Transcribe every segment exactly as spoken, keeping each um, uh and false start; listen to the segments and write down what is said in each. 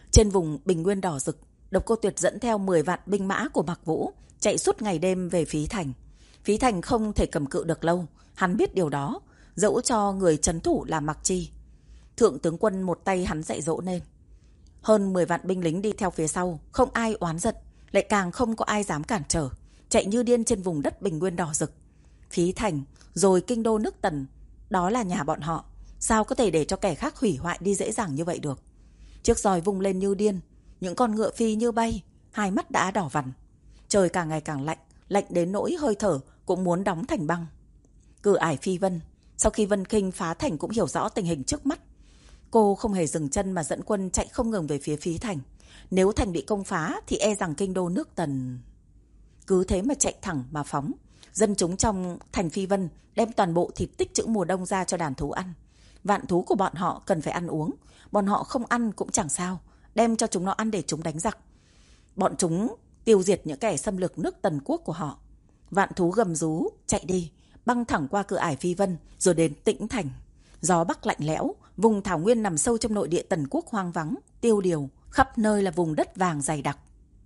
Trên vùng bình nguyên đỏ rực, Độc Cô Tuyệt dẫn theo mười vạn binh mã của Mạc Vũ chạy suốt ngày đêm về Phí Thành. Phí Thành không thể cầm cự được lâu, hắn biết điều đó, dẫu cho người trấn thủ là Mạc Chi. Thượng tướng quân một tay hắn dạy dỗ nên. Hơn mười vạn binh lính đi theo phía sau, không ai oán giận, lại càng không có ai dám cản trở, chạy như điên trên vùng đất bình nguyên đỏ rực. Phí Thành, rồi kinh đô nước Tần, đó là nhà bọn họ, sao có thể để cho kẻ khác hủy hoại đi dễ dàng như vậy được. Chiếc roi vung lên như điên, những con ngựa phi như bay, hai mắt đã đỏ vằn. Trời càng ngày càng lạnh, lạnh đến nỗi hơi thở cũng muốn đóng thành băng. Cửa ải Phi Vân, sau khi Vân Kinh phá thành cũng hiểu rõ tình hình trước mắt. Cô không hề dừng chân mà dẫn quân chạy không ngừng về phía Phí Thành. Nếu thành bị công phá thì e rằng kinh đô nước Tần. Cứ thế mà chạy thẳng mà phóng. Dân chúng trong thành Phi Vân đem toàn bộ thịt tích trữ mùa đông ra cho đàn thú ăn. Vạn thú của bọn họ cần phải ăn uống, bọn họ không ăn cũng chẳng sao, đem cho chúng nó ăn để chúng đánh giặc. Bọn chúng tiêu diệt những kẻ xâm lược nước Tần quốc của họ. Vạn thú gầm rú chạy đi, băng thẳng qua cửa ải Phi Vân rồi đến Tĩnh Thành. Gió bắc lạnh lẽo, vùng thảo nguyên nằm sâu trong nội địa Tần quốc hoang vắng, tiêu điều, khắp nơi là vùng đất vàng dày đặc.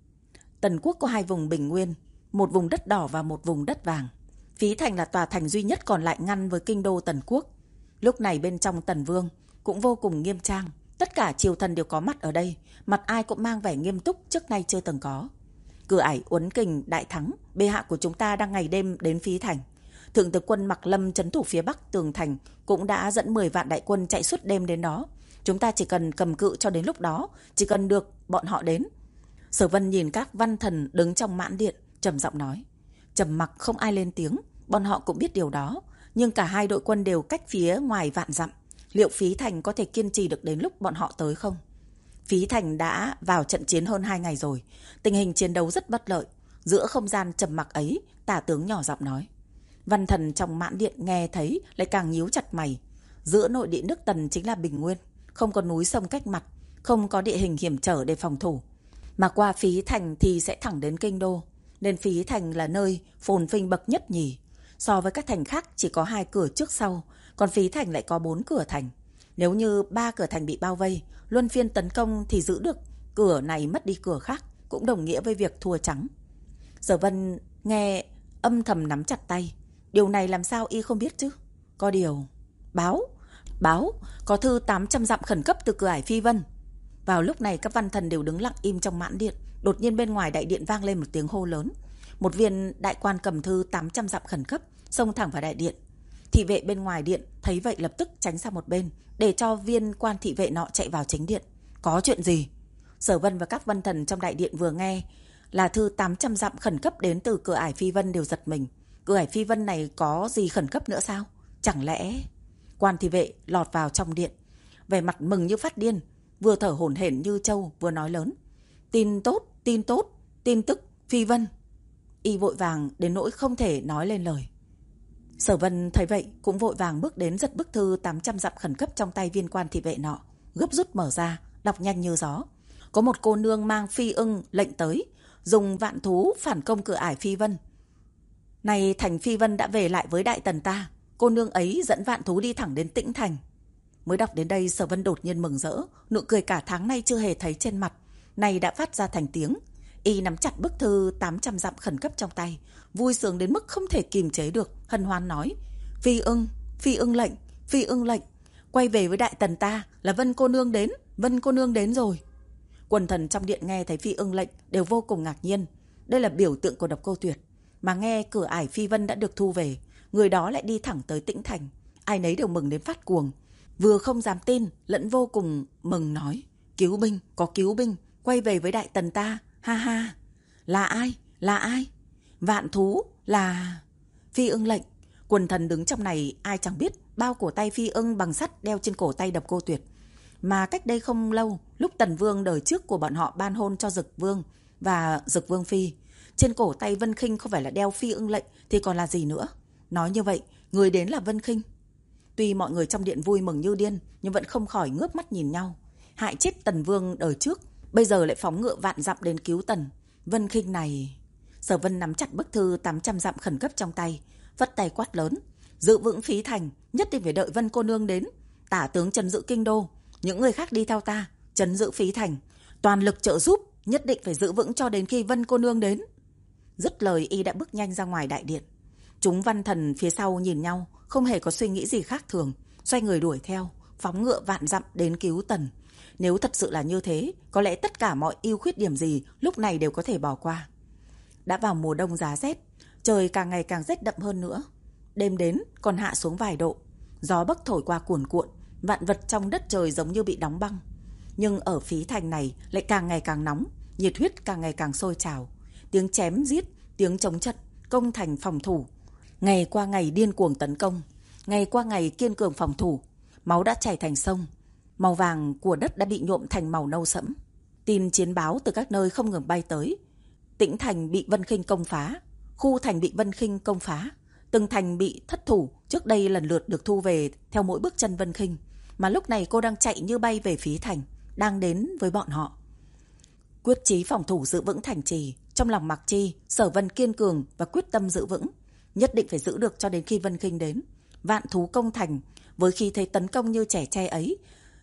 Tần quốc có hai vùng bình nguyên, một vùng đất đỏ và một vùng đất vàng. Phí Thành là tòa thành duy nhất còn lại ngăn với kinh đô Tần quốc. Lúc này bên trong Tần Vương cũng vô cùng nghiêm trang, tất cả triều thần đều có mặt ở đây, mặt ai cũng mang vẻ nghiêm túc trước nay chưa từng có. Cửa ải Uốn Kình đại thắng, bệ hạ của chúng ta đang ngày đêm đến Phí Thành. Thượng tướng quân Mạc Lâm trấn thủ phía bắc tường thành cũng đã dẫn mười vạn đại quân chạy suốt đêm đến đó. Chúng ta chỉ cần cầm cự cho đến lúc đó, chỉ cần được bọn họ đến. Sở Vân nhìn các văn thần đứng trong mãn điện, trầm giọng nói. Trầm mặc không ai lên tiếng, bọn họ cũng biết điều đó, nhưng cả hai đội quân đều cách phía ngoài vạn dặm. Liệu Phí Thành có thể kiên trì được đến lúc bọn họ tới không? Phí Thành đã vào trận chiến hơn hai ngày rồi, tình hình chiến đấu rất bất lợi. Giữa không gian trầm mặc ấy, tả tướng nhỏ giọng nói. Văn thần trong mãn điện nghe thấy lại càng nhíu chặt mày. Giữa nội địa nước Tần chính là bình nguyên, không có núi sông cách mặt, không có địa hình hiểm trở để phòng thủ. Mà qua Phí Thành thì sẽ thẳng đến kinh đô, nên Phí Thành là nơi phồn vinh bậc nhất nhì. So với các thành khác chỉ có hai cửa trước sau, còn Phí Thành lại có bốn cửa thành. Nếu như ba cửa thành bị bao vây, luân phiên tấn công thì giữ được cửa này mất đi cửa khác, cũng đồng nghĩa với việc thua trắng. Sở Vân nghe âm thầm nắm chặt tay. Điều này làm sao y không biết chứ? Có điều... Báo! Báo! Có thư tám trăm dặm khẩn cấp từ cửa ải Phi Vân. Vào lúc này các văn thần đều đứng lặng im trong mãn điện. Đột nhiên bên ngoài đại điện vang lên một tiếng hô lớn. Một viên đại quan cầm thư tám trăm dặm khẩn cấp xông thẳng vào đại điện. Thị vệ bên ngoài điện thấy vậy lập tức tránh sang một bên, để cho viên quan thị vệ nọ chạy vào chính điện. Có chuyện gì? Sở Vân và các văn thần trong đại điện vừa nghe là thư tám trăm dặm khẩn cấp đến từ cửa ải Phi Vân đều giật mình. Cửa ải Phi Vân này có gì khẩn cấp nữa sao? Chẳng lẽ... Quan thị vệ lọt vào trong điện, vẻ mặt mừng như phát điên, vừa thở hổn hển như trâu vừa nói lớn. Tin tốt, tin tốt, tin tức Phi Vân. Y vội vàng đến nỗi không thể nói lên lời. Sở Vân thấy vậy cũng vội vàng bước đến giật bức thư tám trăm dặm khẩn cấp trong tay viên quan thị vệ nọ, gấp rút mở ra, đọc nhanh như gió. Có một cô nương mang phi ưng lệnh tới, dùng vạn thú phản công cửa ải Phi Vân. Này thành Phi Vân đã về lại với đại tần ta, cô nương ấy dẫn vạn thú đi thẳng đến Tĩnh Thành. Mới đọc đến đây Sở Vân đột nhiên mừng rỡ, nụ cười cả tháng nay chưa hề thấy trên mặt, này đã phát ra thành tiếng. Y nắm chặt bức thư tám trăm dặm khẩn cấp trong tay, vui sướng đến mức không thể kìm chế được, hân hoan nói. Phi ưng, phi ưng lệnh, phi ưng lệnh, quay về với đại tần ta là Vân cô nương đến, Vân cô nương đến rồi. Quần thần trong điện nghe thấy phi ưng lệnh đều vô cùng ngạc nhiên. Đây là biểu tượng của Độc Cô Tuyệt. Mà nghe cửa ải Phi Vân đã được thu về, người đó lại đi thẳng tới Tĩnh Thành. Ai nấy đều mừng đến phát cuồng, vừa không dám tin lẫn vô cùng mừng nói. Cứu binh, có cứu binh, quay về với đại tần ta, ha ha. Là ai, là ai? Vạn thú là... Phi ưng lệnh. Quần thần đứng trong này ai chẳng biết bao cổ tay phi ưng bằng sắt đeo trên cổ tay Độc Cô Tuyệt. Mà cách đây không lâu, lúc Tần Vương đời trước của bọn họ ban hôn cho Dực Vương và Dực Vương Phi, trên cổ tay Vân Khinh không phải là đeo phi ưng lệnh thì còn là gì nữa. Nói như vậy, người đến là Vân Khinh. Tuy mọi người trong điện vui mừng như điên, nhưng vẫn không khỏi ngước mắt nhìn nhau. Hại chết Tần Vương đời trước, bây giờ lại phóng ngựa vạn dặm đến cứu Tần. Vân Khinh này... Sở Vân nắm chặt bức thư tám trăm dặm khẩn cấp trong tay, vất tay quát lớn. Giữ vững Phí Thành, nhất định phải đợi Vân cô nương đến. Tả tướng trấn giữ kinh đô, những người khác đi theo ta, trấn giữ Phí Thành. Toàn lực trợ giúp, nhất định phải giữ vững cho đến khi Vân cô nương đến. Dứt lời y đã bước nhanh ra ngoài đại điện. Chúng văn thần phía sau nhìn nhau, không hề có suy nghĩ gì khác thường, xoay người đuổi theo, phóng ngựa vạn dặm đến cứu Tần. Nếu thật sự là như thế, có lẽ tất cả mọi ưu khuyết điểm gì lúc này đều có thể bỏ qua. Đã vào mùa đông giá rét, trời càng ngày càng rét đậm hơn nữa. Đêm đến còn hạ xuống vài độ, gió bấc thổi qua cuồn cuộn, vạn vật trong đất trời giống như bị đóng băng. Nhưng ở Phí Thành này lại càng ngày càng nóng, nhiệt huyết càng ngày càng sôi trào. Tiếng chém giết, tiếng chống trận, công thành phòng thủ. Ngày qua ngày điên cuồng tấn công, ngày qua ngày kiên cường phòng thủ. Máu đã chảy thành sông, màu vàng của đất đã bị nhuộm thành màu nâu sẫm. Tin chiến báo từ các nơi không ngừng bay tới. Tĩnh Thành bị Vân Khinh công phá, Khu Thành bị Vân Khinh công phá. Từng thành bị thất thủ, trước đây lần lượt được thu về theo mỗi bước chân Vân Khinh. Mà lúc này cô đang chạy như bay về Phí Thành, đang đến với bọn họ. Quyết chí phòng thủ giữ vững thành trì. Trong lòng Mạc Chi, Sở Vân kiên cường và quyết tâm giữ vững, nhất định phải giữ được cho đến khi Vân Khinh đến. Vạn thú công thành, với khi thấy tấn công như trẻ tre ấy,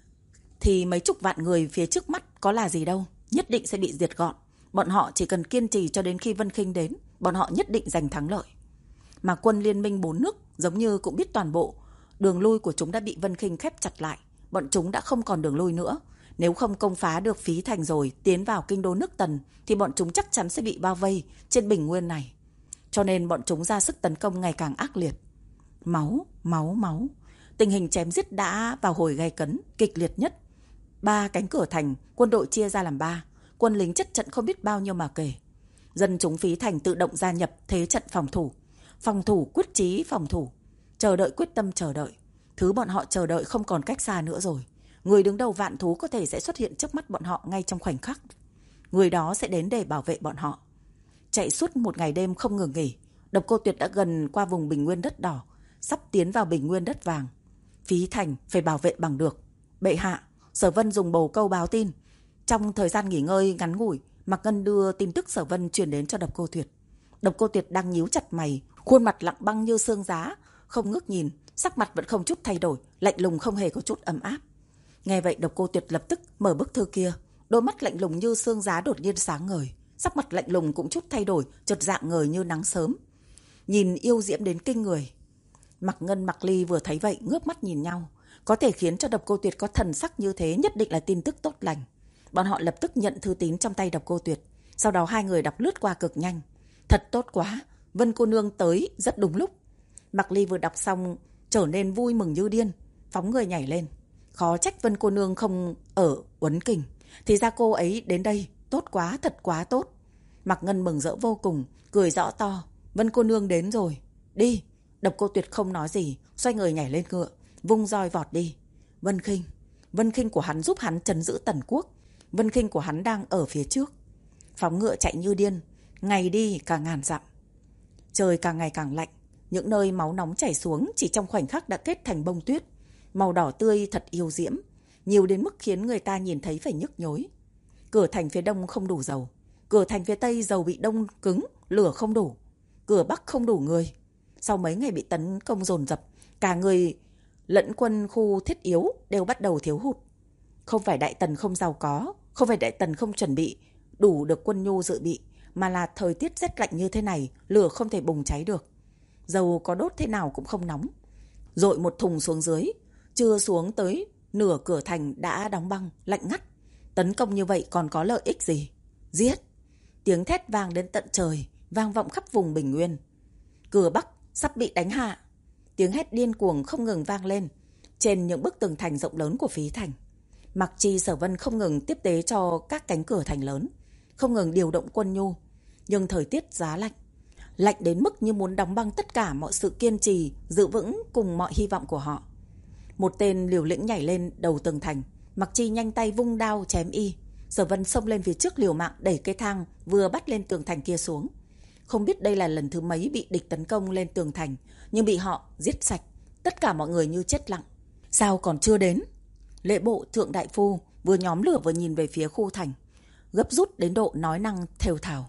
thì mấy chục vạn người phía trước mắt có là gì đâu, nhất định sẽ bị diệt gọn. Bọn họ chỉ cần kiên trì cho đến khi Vân Khinh đến, bọn họ nhất định giành thắng lợi. Mà quân liên minh bốn nước giống như cũng biết toàn bộ đường lui của chúng đã bị Vân Khinh khép chặt lại. Bọn chúng đã không còn đường lui nữa. Nếu không công phá được Phí Thành rồi tiến vào kinh đô nước Tần, thì bọn chúng chắc chắn sẽ bị bao vây trên bình nguyên này. Cho nên bọn chúng ra sức tấn công ngày càng ác liệt. Máu, máu, máu. Tình hình chém giết đã vào hồi gay cấn, kịch liệt nhất. Ba cánh cửa thành, quân đội chia ra làm ba. Quân lính chất trận không biết bao nhiêu mà kể. Dân chúng Phí Thành tự động gia nhập thế trận phòng thủ. Phòng thủ quyết chí phòng thủ. Chờ đợi quyết tâm chờ đợi. Thứ bọn họ chờ đợi không còn cách xa nữa rồi. Người đứng đầu vạn thú có thể sẽ xuất hiện trước mắt bọn họ ngay trong khoảnh khắc. Người đó sẽ đến để bảo vệ bọn họ. Chạy suốt một ngày đêm không ngừng nghỉ, Độc Cô Tuyệt đã gần qua vùng bình nguyên đất đỏ, sắp tiến vào bình nguyên đất vàng. Phí Thành phải bảo vệ bằng được. Bệ hạ, Sở Vân dùng bồ câu báo tin. Trong thời gian nghỉ ngơi ngắn ngủi, Mạc Ngân đưa tin tức Sở Vân truyền đến cho Độc Cô Tuyệt. Độc Cô Tuyệt đang nhíu chặt mày, khuôn mặt lặng băng như xương giá, không ngước nhìn, sắc mặt vẫn không chút thay đổi, lạnh lùng không hề có chút ấm áp. Nghe vậy Độc Cô Tuyệt lập tức mở bức thư kia, đôi mắt lạnh lùng như xương giá đột nhiên sáng ngời, sắc mặt lạnh lùng cũng chút thay đổi, chợt dạng ngời như nắng sớm. Nhìn yêu diễm đến kinh người. Mạc Ngân, Mạc Ly vừa thấy vậy ngước mắt nhìn nhau, có thể khiến cho Độc Cô Tuyệt có thần sắc như thế nhất định là tin tức tốt lành. Bọn họ lập tức nhận thư tín trong tay Độc Cô Tuyệt, sau đó hai người đọc lướt qua cực nhanh. Thật tốt quá, Vân cô nương tới rất đúng lúc. Mạc Ly vừa đọc xong trở nên vui mừng như điên, phóng người nhảy lên. Khó trách Vân cô nương không ở Uấn Kình, thì ra cô ấy đến đây, tốt quá, thật quá tốt. Mạc Ngân mừng rỡ vô cùng, cười rõ to. Vân cô nương đến rồi, đi. Độc Cô Tuyệt không nói gì, xoay người nhảy lên ngựa, vung roi vọt đi. Vân Khinh, Vân Khinh của hắn giúp hắn trấn giữ Tần Quốc. Vân Khinh của hắn đang ở phía trước. Phóng ngựa chạy như điên, ngày đi cả ngàn dặm. Trời càng ngày càng lạnh, những nơi máu nóng chảy xuống chỉ trong khoảnh khắc đã kết thành bông tuyết, màu đỏ tươi thật yêu diễm, nhiều đến mức khiến người ta nhìn thấy phải nhức nhối. Cửa thành phía đông không đủ dầu, cửa thành phía tây dầu bị đông cứng, lửa không đủ, cửa bắc không đủ người. Sau mấy ngày bị tấn công dồn dập, cả người lẫn quân khu thiết yếu đều bắt đầu thiếu hụt. Không phải Đại Tần không giàu có, không phải Đại Tần không chuẩn bị đủ được quân nhu dự bị, mà là thời tiết rét lạnh như thế này, lửa không thể bùng cháy được. Dầu có đốt thế nào cũng không nóng. Dội một thùng xuống dưới, chưa xuống tới nửa cửa thành đã đóng băng, lạnh ngắt. Tấn công như vậy còn có lợi ích gì? Giết! Tiếng thét vang đến tận trời, vang vọng khắp vùng bình nguyên. Cửa Bắc sắp bị đánh hạ. Tiếng hét điên cuồng không ngừng vang lên trên những bức tường thành rộng lớn của Phí Thành. Mạc Chi, Sở Vân không ngừng tiếp tế cho các cánh cửa thành lớn, không ngừng điều động quân nhu. Nhưng thời tiết giá lạnh, lạnh đến mức như muốn đóng băng tất cả mọi sự kiên trì, giữ vững cùng mọi hy vọng của họ. Một tên liều lĩnh nhảy lên đầu tường thành, Mạc Chi nhanh tay vung đao chém y. Sở Vân xông lên phía trước liều mạng đẩy cây thang vừa bắt lên tường thành kia xuống. Không biết đây là lần thứ mấy bị địch tấn công lên tường thành, nhưng bị họ giết sạch. Tất cả mọi người như chết lặng. Sao còn chưa đến? Lễ bộ thượng đại phu vừa nhóm lửa vừa nhìn về phía khu thành, gấp rút đến độ nói năng thều thào.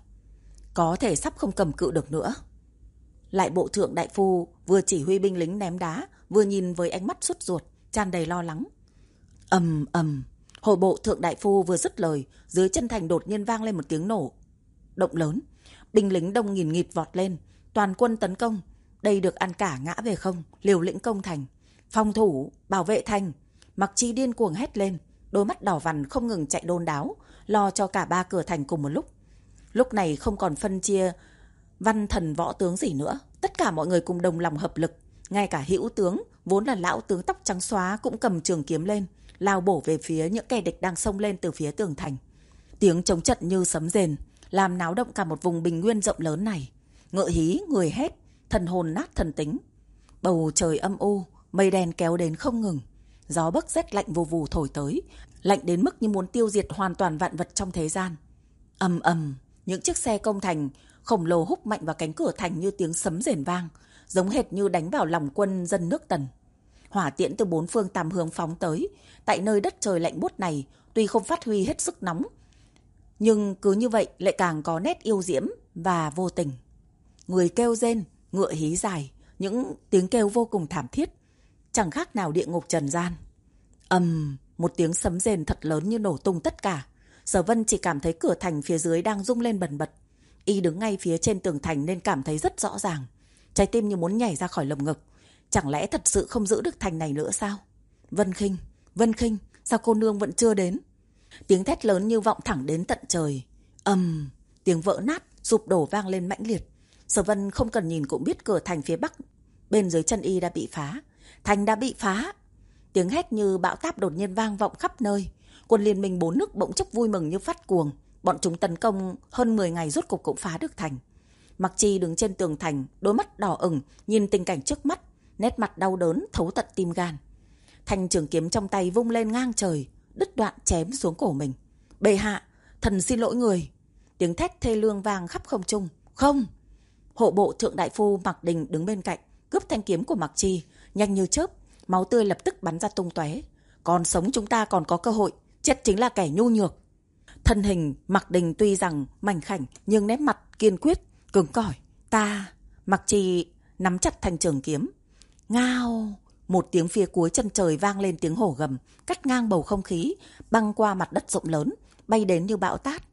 Có thể sắp không cầm cự được nữa. Lại bộ thượng đại phu vừa chỉ huy binh lính ném đá, vừa nhìn với ánh mắt sốt ruột, tràn đầy lo lắng. Ầm ầm, Hồi bộ thượng đại phu vừa dứt lời, dưới chân thành đột nhiên vang lên một tiếng nổ động lớn. Binh lính đông nghìn nghịt vọt lên, toàn quân tấn công. Đây được ăn cả ngã về không, liều lĩnh công thành. Phòng thủ, bảo vệ thành. Mặc Chi điên cuồng hét lên, đôi mắt đỏ vằn không ngừng chạy đôn đáo, lo cho cả ba cửa thành cùng một lúc. Lúc này không còn phân chia văn thần võ tướng gì nữa, tất cả mọi người cùng đồng lòng hợp lực. Ngay cả hữu tướng, vốn là lão tướng tóc trắng xóa, cũng cầm trường kiếm lên, lao bổ về phía những kẻ địch đang xông lên từ phía tường thành. Tiếng chống trận như sấm rền, làm náo động cả một vùng bình nguyên rộng lớn này. Ngựa hí, người hét, thần hồn nát thần tính. Bầu trời âm u, mây đen kéo đến không ngừng. Gió bấc rét lạnh vù vù thổi tới, lạnh đến mức như muốn tiêu diệt hoàn toàn vạn vật trong thế gian. Ầm ầm, những chiếc xe công thành khổng lồ húc mạnh vào cánh cửa thành như tiếng sấm rền vang, giống hệt như đánh vào lòng quân dân nước Tần. Hỏa tiễn từ bốn phương tám hướng phóng tới, tại nơi đất trời lạnh buốt này, tuy không phát huy hết sức nóng, nhưng cứ như vậy lại càng có nét yêu diễm và vô tình. Người kêu rên, ngựa hí dài, những tiếng kêu vô cùng thảm thiết, chẳng khác nào địa ngục trần gian. Ầm, một tiếng sấm rền thật lớn như nổ tung tất cả. Sở Vân chỉ cảm thấy cửa thành phía dưới đang rung lên bần bật. Y đứng ngay phía trên tường thành nên cảm thấy rất rõ ràng. Trái tim như muốn nhảy ra khỏi lồng ngực. Chẳng lẽ thật sự không giữ được thành này nữa sao? Vân Khinh, Vân Khinh, sao cô nương vẫn chưa đến? Tiếng thét lớn như vọng thẳng đến tận trời. Ầm, tiếng vỡ nát, sụp đổ vang lên mãnh liệt. Sở Vân không cần nhìn cũng biết cửa thành phía bắc bên dưới chân y đã bị phá. Thành đã bị phá. Tiếng hét như bão táp đột nhiên vang vọng khắp nơi. Quân liên minh bốn nước bỗng chốc vui mừng như phát cuồng. Bọn chúng tấn công hơn mười ngày rốt cục cũng phá được thành. Mặc Chi đứng trên tường thành, đôi mắt đỏ ửng nhìn tình cảnh trước mắt, nét mặt đau đớn thấu tận tim gan. Thanh trường kiếm trong tay vung lên ngang trời, đứt đoạn chém xuống cổ mình. Bệ hạ, thần xin lỗi người. Tiếng thét thê lương vang khắp không trung. Không! Hộ bộ thượng đại phu Mạc Đình đứng bên cạnh, cướp thanh kiếm của Mặc Chi, nhanh như chớp, máu tươi lập tức bắn ra tung tóe. Còn sống chúng ta còn có cơ hội, chết chính là kẻ nhu nhược. Thân hình Mạc Đình tuy rằng mảnh khảnh nhưng nét mặt kiên quyết, cứng cỏi. Ta, Mặc Chi nắm chặt thanh trường kiếm. Ngao! Một tiếng phía cuối chân trời vang lên tiếng hổ gầm, cắt ngang bầu không khí, băng qua mặt đất rộng lớn, bay đến như bão tát.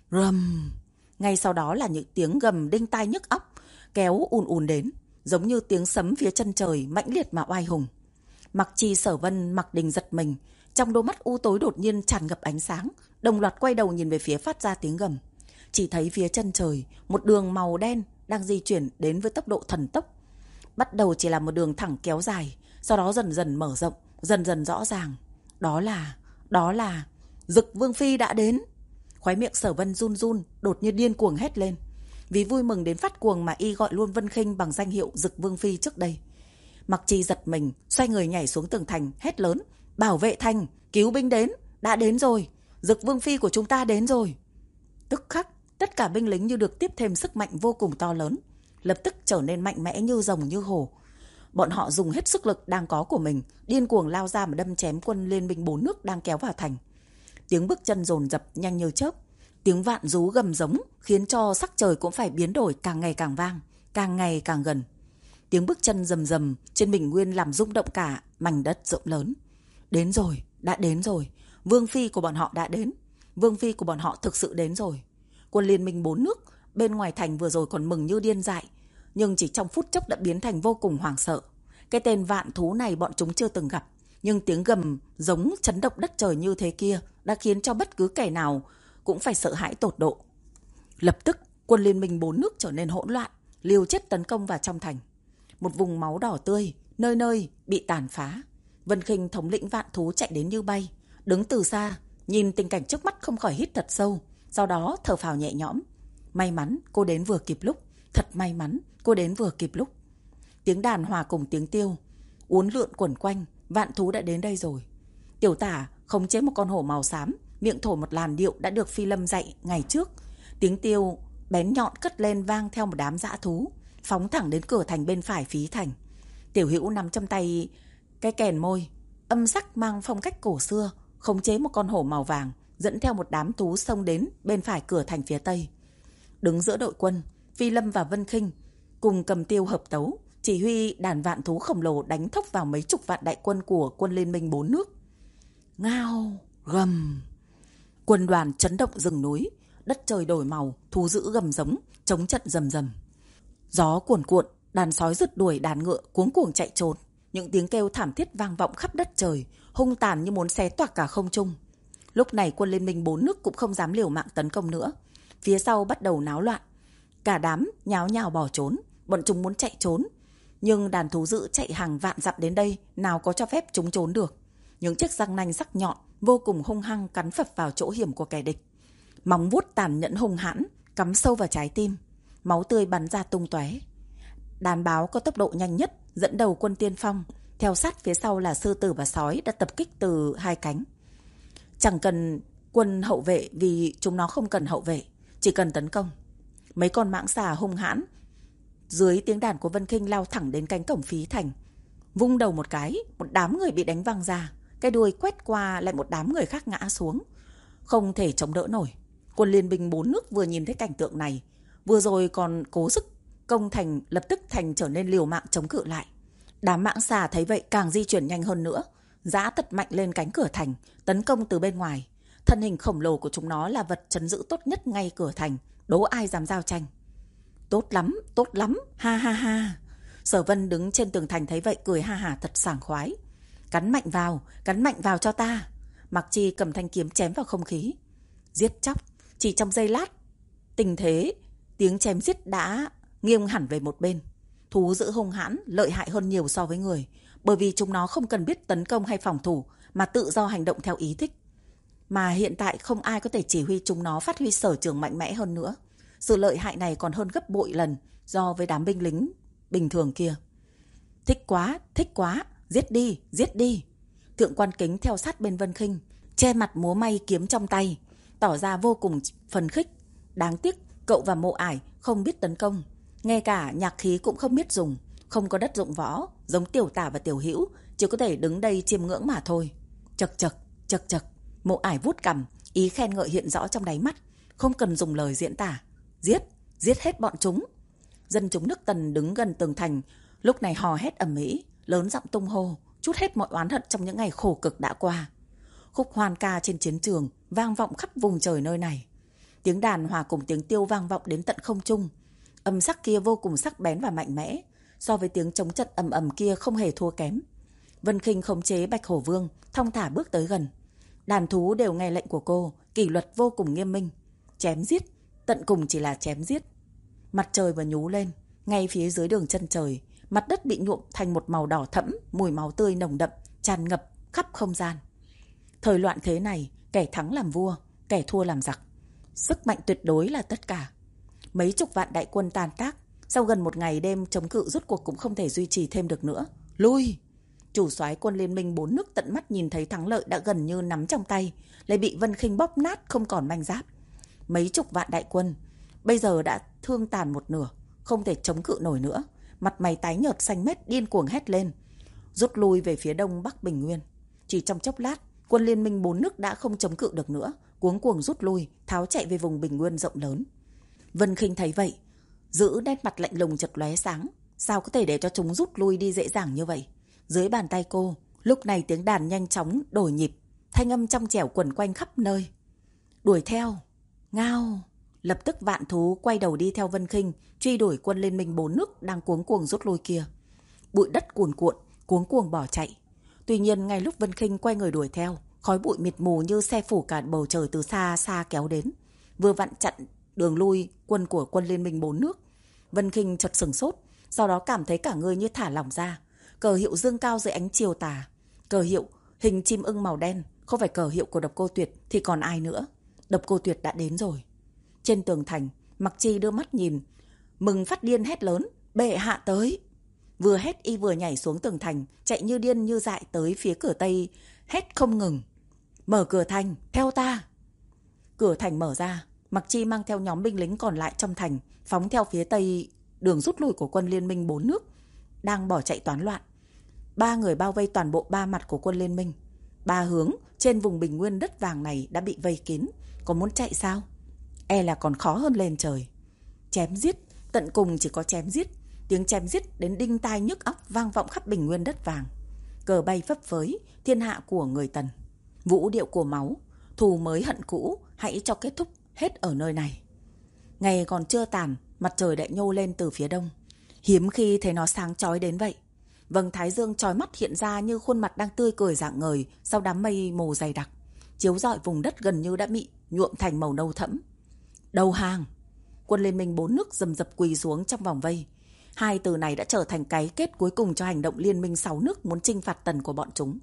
Rầm! Ngay sau đó là những tiếng gầm đinh tai nhức óc, kéo ùn ùn đến, giống như tiếng sấm phía chân trời mãnh liệt mà oai hùng. Mặc Chi, Sở Vân, Mạc Đình giật mình, trong đôi mắt u tối đột nhiên tràn ngập ánh sáng, đồng loạt quay đầu nhìn về phía phát ra tiếng gầm. Chỉ thấy phía chân trời, một đường màu đen đang di chuyển đến với tốc độ thần tốc. Bắt đầu chỉ là một đường thẳng kéo dài, sau đó dần dần mở rộng, dần dần rõ ràng. Đó là, đó là Dực Vương Phi đã đến. Khóe miệng Sở Vân run run, đột nhiên điên cuồng hét lên. Vì vui mừng đến phát cuồng mà y gọi luôn Vân Khinh bằng danh hiệu Dực Vương Phi trước đây. Mặc Chi giật mình, xoay người nhảy xuống tường thành, hét lớn. Bảo vệ thành, cứu binh đến, đã đến rồi. Dực Vương Phi của chúng ta đến rồi. Tức khắc, tất cả binh lính như được tiếp thêm sức mạnh vô cùng to lớn, lập tức trở nên mạnh mẽ như rồng như hổ. Bọn họ dùng hết sức lực đang có của mình, điên cuồng lao ra mà đâm chém quân liên minh bốn nước đang kéo vào thành. Tiếng bước chân dồn dập nhanh như chớp, tiếng vạn rú gầm giống khiến cho sắc trời cũng phải biến đổi, càng ngày càng vang, càng ngày càng gần. Tiếng bước chân rầm rầm trên bình nguyên làm rung động cả mảnh đất rộng lớn. Đến rồi, đã đến rồi. Vương Phi của bọn họ đã đến. Vương Phi của bọn họ thực sự đến rồi. Quân liên minh bốn nước bên ngoài thành vừa rồi còn mừng như điên dại, nhưng chỉ trong phút chốc đã biến thành vô cùng hoảng sợ. Cái tên vạn thú này bọn chúng chưa từng gặp, nhưng tiếng gầm giống chấn động đất trời như thế kia đã khiến cho bất cứ kẻ nào cũng phải sợ hãi tột độ. Lập tức quân liên minh bốn nước trở nên hỗn loạn, liều chết tấn công vào trong thành. Một vùng máu đỏ tươi nơi nơi bị tàn phá. Vân Khinh thống lĩnh vạn thú chạy đến như bay, đứng từ xa nhìn tình cảnh trước mắt không khỏi hít thật sâu, sau đó thở phào nhẹ nhõm. May mắn cô đến vừa kịp lúc, thật may mắn cô đến vừa kịp lúc. Tiếng đàn hòa cùng tiếng tiêu uốn lượn quẩn quanh, vạn thú đã đến đây rồi. Tiểu tả khống chế một con hổ màu xám, miệng thổi một làn điệu đã được Phi Lâm dạy ngày trước. Tiếng tiêu bén nhọn cất lên vang theo một đám dã thú, phóng thẳng đến cửa thành bên phải phí thành. Tiểu Hữu nắm trong tay cái kèn môi, âm sắc mang phong cách cổ xưa, khống chế một con hổ màu vàng, dẫn theo một đám thú xông đến bên phải cửa thành phía tây. Đứng giữa đội quân, Phi Lâm và Vân Khinh cùng cầm tiêu hợp tấu, chỉ huy đàn vạn thú khổng lồ đánh thốc vào mấy chục vạn đại quân của quân liên minh bốn nước. Ngao, Gầm. Quân đoàn chấn động rừng núi, đất trời đổi màu, thú dữ gầm giống, chống trận rầm rầm. Gió cuồn cuộn, đàn sói rứt đuổi đàn ngựa cuống cuồng chạy trốn, những tiếng kêu thảm thiết vang vọng khắp đất trời, hung tàn như muốn xé toạc cả không trung. Lúc này quân liên minh bốn nước cũng không dám liều mạng tấn công nữa, phía sau bắt đầu náo loạn, cả đám nháo nhào bỏ trốn, bọn chúng muốn chạy trốn, nhưng đàn thú dữ chạy hàng vạn dặm đến đây, nào có cho phép chúng trốn được. Những chiếc răng nanh sắc nhọn vô cùng hung hăng cắn phập vào chỗ hiểm của kẻ địch, móng vuốt tàn nhẫn hung hãn cắm sâu vào trái tim, máu tươi bắn ra tung tóe. Đàn báo có tốc độ nhanh nhất dẫn đầu quân tiên phong, theo sát phía sau là sư tử và sói đã tập kích từ hai cánh. Chẳng cần quân hậu vệ vì chúng nó không cần hậu vệ, chỉ cần tấn công. Mấy con mãng xà hung hãn dưới tiếng đàn của Vân Kinh lao thẳng đến cánh cổng Phí Thành, vung đầu một cái, một đám người bị đánh văng ra, cái đuôi quét qua lại một đám người khác ngã xuống, không thể chống đỡ nổi. Quân liên binh bốn nước vừa nhìn thấy cảnh tượng này, vừa rồi còn cố sức công thành, lập tức thành trở nên liều mạng chống cự lại. Đám mãng xà thấy vậy càng di chuyển nhanh hơn nữa, giã thật mạnh lên cánh cửa thành, tấn công từ bên ngoài. Thân hình khổng lồ của chúng nó là vật trấn giữ tốt nhất ngay cửa thành, đố ai dám giao tranh. Tốt lắm, tốt lắm, ha ha ha. Sở Vân đứng trên tường thành thấy vậy cười ha ha thật sảng khoái. Cắn mạnh vào, cắn mạnh vào cho ta. Mạc Chi cầm thanh kiếm chém vào không khí. Giết chóc, chỉ trong giây lát, tình thế, tiếng chém giết đã nghiêng hẳn về một bên. Thú dữ hung hãn, lợi hại hơn nhiều so với người, bởi vì chúng nó không cần biết tấn công hay phòng thủ, mà tự do hành động theo ý thích. Mà hiện tại không ai có thể chỉ huy chúng nó phát huy sở trường mạnh mẽ hơn nữa. Sự lợi hại này còn hơn gấp bội lần so với đám binh lính bình thường kia. Thích quá, thích quá, giết đi, giết đi. Thượng quan Kính theo sát bên Vân Khinh, che mặt múa may kiếm trong tay, tỏ ra vô cùng phấn khích. Đáng tiếc cậu và Mộ Ải không biết tấn công, ngay cả nhạc khí cũng không biết dùng, không có đất dụng võ, giống Tiểu Tả và Tiểu Hữu, chỉ có thể đứng đây chiêm ngưỡng mà thôi. Chật chật, chật chật. Mộ Ải vuốt cằm, ý khen ngợi hiện rõ trong đáy mắt, không cần dùng lời diễn tả. Giết, giết hết bọn chúng. Dân chúng nước Tần đứng gần tường thành, lúc này hò hét ầm ĩ, lớn giọng tung hô, trút hết mọi oán hận trong những ngày khổ cực đã qua. Khúc hoan ca trên chiến trường vang vọng khắp vùng trời nơi này. Tiếng đàn hòa cùng tiếng tiêu vang vọng đến tận không trung. Âm sắc kia vô cùng sắc bén và mạnh mẽ, so với tiếng chống trận ầm ầm kia không hề thua kém. Vân Khinh khống chế Bạch Hổ Vương, thong thả bước tới gần. Đàn thú đều nghe lệnh của cô, kỷ luật vô cùng nghiêm minh. Chém giết, tận cùng chỉ là chém giết. Mặt trời vừa nhú lên, ngay phía dưới đường chân trời, mặt đất bị nhuộm thành một màu đỏ thẫm, mùi máu tươi nồng đậm tràn ngập khắp không gian. Thời loạn thế này, kẻ thắng làm vua, kẻ thua làm giặc. Sức mạnh tuyệt đối là tất cả. Mấy chục vạn đại quân tan tác, sau gần một ngày đêm chống cự rút cuộc cũng không thể duy trì thêm được nữa. Lui! Chủ soái quân liên minh bốn nước tận mắt nhìn thấy thắng lợi đã gần như nắm trong tay, lại bị Vân Khinh bóp nát không còn manh giáp. Mấy chục vạn đại quân bây giờ đã thương tàn một nửa, không thể chống cự nổi nữa. Mặt mày tái nhợt xanh mét điên cuồng hét lên, rút lui về phía đông bắc Bình Nguyên. Chỉ trong chốc lát, quân liên minh bốn nước đã không chống cự được nữa, cuống cuồng rút lui, tháo chạy về vùng Bình Nguyên rộng lớn. Vân Khinh thấy vậy, giữ nét mặt lạnh lùng chợt lóe sáng. Sao có thể để cho chúng rút lui đi dễ dàng như vậy? Dưới bàn tay cô, lúc này tiếng đàn nhanh chóng đổi nhịp, thanh âm trong trẻo quẩn quanh khắp nơi. Đuổi theo, ngao. Lập tức vạn thú quay đầu đi theo Vân Khinh, truy đuổi quân liên minh bốn nước đang cuống cuồng rút lui kia. Bụi đất cuồn cuộn, cuống cuồng bỏ chạy. Tuy nhiên ngay lúc Vân Khinh quay người đuổi theo, khói bụi mịt mù như xe phủ cả bầu trời từ xa xa kéo đến, vừa vặn chặn đường lui quân của quân liên minh bốn nước. Vân Khinh chợt sửng sốt, sau đó cảm thấy cả người như thả lỏng ra. Cờ hiệu dương cao dưới ánh chiều tà, cờ hiệu hình chim ưng màu đen, không phải cờ hiệu của Độc Cô Tuyệt thì còn ai nữa. Độc Cô Tuyệt đã đến rồi. Trên tường thành, Mạc Chi đưa mắt nhìn, mừng phát điên hét lớn, bệ hạ tới. Vừa hét y vừa nhảy xuống tường thành, chạy như điên như dại tới phía cửa tây, hét không ngừng. Mở cửa thành, theo ta. Cửa thành mở ra, Mạc Chi mang theo nhóm binh lính còn lại trong thành, phóng theo phía tây, đường rút lui của quân liên minh bốn nước đang bỏ chạy toán loạn. Ba người bao vây toàn bộ ba mặt của quân liên minh. Ba hướng trên vùng Bình Nguyên đất vàng này đã bị vây kín, còn muốn chạy sao? E là còn khó hơn lên trời. Chém giết, tận cùng chỉ có chém giết. Tiếng chém giết đến đinh tai nhức óc vang vọng khắp Bình Nguyên đất vàng. Cờ bay phấp phới, thiên hạ của người Tần. Vũ điệu của máu, thù mới hận cũ, hãy cho kết thúc hết ở nơi này. Ngày còn chưa tàn, mặt trời đã nhô lên từ phía đông. Hiếm khi thấy nó sáng chói đến vậy. Vầng thái dương chói mắt hiện ra như khuôn mặt đang tươi cười rạng ngời sau đám mây mù dày đặc, chiếu rọi vùng đất gần như đã bị nhuộm thành màu nâu thẫm. Đầu hàng. Quân liên minh bốn nước rầm rập quỳ xuống trong vòng vây. Hai từ này đã trở thành cái kết cuối cùng cho hành động liên minh sáu nước muốn chinh phạt Tần của bọn chúng.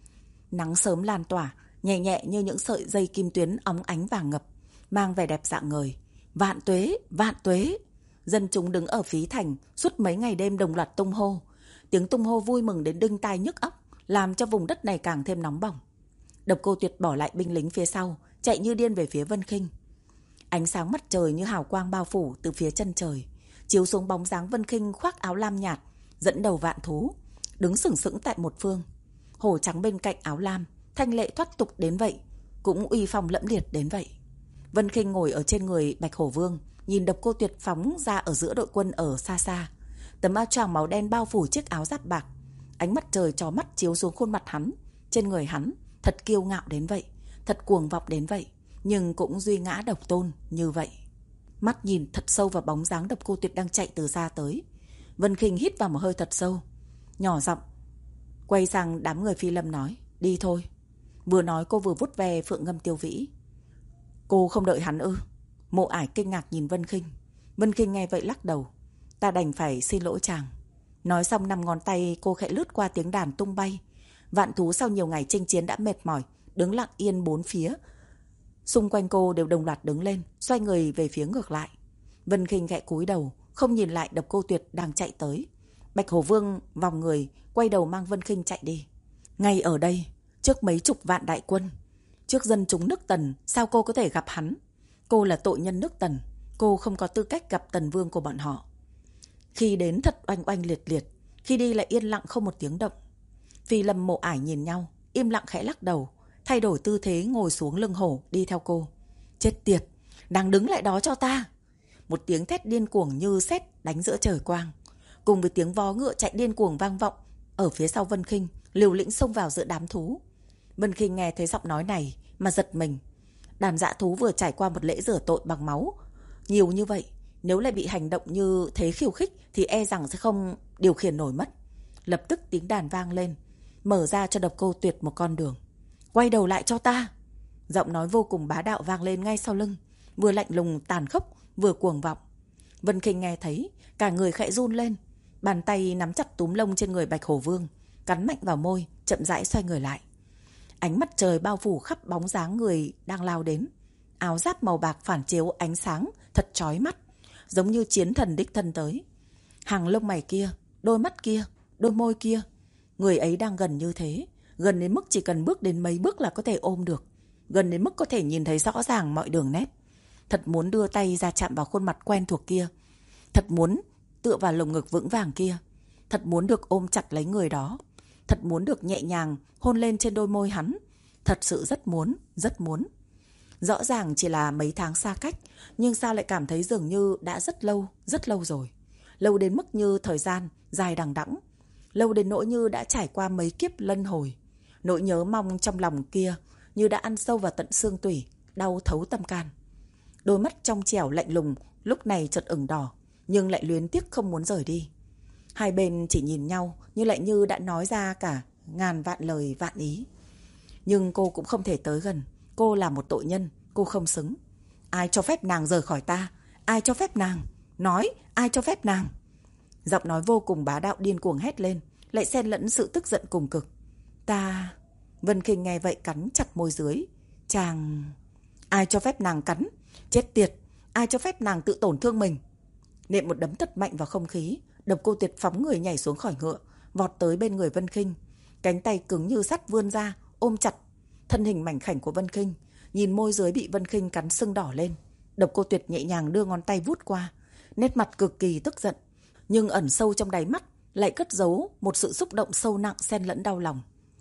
Nắng sớm lan tỏa, nhẹ nhẹ như những sợi dây kim tuyến óng ánh vàng ngập, mang vẻ đẹp rạng ngời. Vạn tuế, vạn tuế. Dân chúng đứng ở Phí Thành suốt mấy ngày đêm đồng loạt tung hô. Tiếng tung hô vui mừng đến đinh tai nhức óc, làm cho vùng đất này càng thêm nóng bỏng. Độc Cô Tuyệt bỏ lại binh lính phía sau, chạy như điên về phía Vân Khinh. Ánh sáng mặt trời như hào quang bao phủ từ phía chân trời, chiếu xuống bóng dáng Vân Khinh khoác áo lam nhạt, dẫn đầu vạn thú, đứng sừng sững tại một phương. Hổ trắng bên cạnh áo lam, thanh lệ thoát tục đến vậy, cũng uy phong lẫm liệt đến vậy. Vân Khinh ngồi ở trên người Bạch Hổ Vương, nhìn Độc Cô Tuyệt phóng ra ở giữa đội quân ở xa xa. Tấm áo choàng màu đen bao phủ chiếc áo giáp bạc, ánh mặt trời chói mắt chiếu xuống khuôn mặt hắn, trên người hắn thật kiêu ngạo đến vậy, thật cuồng vọng đến vậy, nhưng cũng duy ngã độc tôn như vậy. Mắt nhìn thật sâu vào bóng dáng Độc Cô Tuyệt đang chạy từ xa tới. Vân Khinh hít vào một hơi thật sâu, nhỏ giọng quay sang đám người Phi Lâm nói: "Đi thôi." Vừa nói cô vừa vuốt ve phượng ngâm Tiêu Vĩ. "Cô không đợi hắn ư?" Mộ Ải kinh ngạc nhìn Vân Khinh. Vân Khinh nghe vậy lắc đầu: "Ta đành phải xin lỗi chàng." Nói xong năm ngón tay cô khẽ lướt qua tiếng đàn tung bay. Vạn thú sau nhiều ngày chinh chiến đã mệt mỏi, đứng lặng yên bốn phía. Xung quanh cô đều đồng loạt đứng lên, xoay người về phía ngược lại. Vân Khinh khẽ cúi đầu, không nhìn lại Độc Cô Tuyệt đang chạy tới. Bạch Hổ Vương vòng người, quay đầu mang Vân Khinh chạy đi. Ngay ở đây, trước mấy chục vạn đại quân, trước dân chúng nước Tần, sao cô có thể gặp hắn? Cô là tội nhân nước Tần, cô không có tư cách gặp Tần Vương của bọn họ. Khi đến thật oanh oanh liệt liệt, khi đi lại yên lặng không một tiếng động. Phi Lâm Mộ Ải nhìn nhau, im lặng khẽ lắc đầu, thay đổi tư thế ngồi xuống lưng hổ đi theo cô. Chết tiệt, đang đứng lại đó cho ta. Một tiếng thét điên cuồng như sét đánh giữa trời quang, cùng với tiếng vó ngựa chạy điên cuồng vang vọng ở phía sau Vân Khinh, liều lĩnh xông vào giữa đám thú. Vân Khinh nghe thấy giọng nói này mà giật mình. Đàn dã thú vừa trải qua một lễ rửa tội bằng máu nhiều như vậy, nếu lại bị hành động như thế khiêu khích thì e rằng sẽ không điều khiển nổi mất. Lập tức tiếng đàn vang lên, mở ra cho Độc Cô Tuyệt một con đường. Quay đầu lại cho ta. Giọng nói vô cùng bá đạo vang lên ngay sau lưng, vừa lạnh lùng tàn khốc vừa cuồng vọng. Vân Khinh nghe thấy, cả người khẽ run lên, bàn tay nắm chặt túm lông trên người Bạch Hổ Vương, cắn mạnh vào môi, chậm rãi xoay người lại. Ánh mặt trời bao phủ khắp bóng dáng người đang lao đến. Áo giáp màu bạc phản chiếu ánh sáng thật chói mắt, giống như chiến thần đích thân tới. Hàng lông mày kia, đôi mắt kia, đôi môi kia, người ấy đang gần như thế, gần đến mức chỉ cần bước đến mấy bước là có thể ôm được, gần đến mức có thể nhìn thấy rõ ràng mọi đường nét. Thật muốn đưa tay ra chạm vào khuôn mặt quen thuộc kia, thật muốn tựa vào lồng ngực vững vàng kia, thật muốn được ôm chặt lấy người đó, thật muốn được nhẹ nhàng hôn lên trên đôi môi hắn, thật sự rất muốn, rất muốn. Rõ ràng chỉ là mấy tháng xa cách, nhưng sao lại cảm thấy dường như đã rất lâu, rất lâu rồi. Lâu đến mức như thời gian dài đằng đẵng, lâu đến nỗi như đã trải qua mấy kiếp luân hồi. Nỗi nhớ mong trong lòng kia như đã ăn sâu vào tận xương tủy, đau thấu tâm can. Đôi mắt trong trẻo lạnh lùng lúc này chợt ửng đỏ, nhưng lại luyến tiếc không muốn rời đi. Hai bên chỉ nhìn nhau, nhưng lại như đã nói ra cả ngàn vạn lời vạn ý. Nhưng cô cũng không thể tới gần. Cô là một tội nhân, cô không xứng. Ai cho phép nàng rời khỏi ta? Ai cho phép nàng? Nói, ai cho phép nàng? Giọng nói vô cùng bá đạo điên cuồng hét lên, lại xen lẫn sự tức giận cùng cực. Ta... Vân Khinh nghe vậy cắn chặt môi dưới. Chàng... Ai cho phép nàng cắn? Chết tiệt, ai cho phép nàng tự tổn thương mình? Nện một đấm thật mạnh vào không khí, Độc Cô Tuyệt phóng người nhảy xuống khỏi ngựa, vọt tới bên người Vân Khinh. Cánh tay cứng như sắt vươn ra, ôm chặt thân hình mảnh khảnh của Vân Khinh. Nhìn môi dưới bị Vân Khinh cắn sưng đỏ lên, Độc Cô Tuyệt nhẹ nhàng đưa ngón tay vuốt qua, nét mặt cực kỳ tức giận, nhưng ẩn sâu trong đáy mắt lại cất giấu một sự xúc động sâu nặng xen lẫn đau lòng.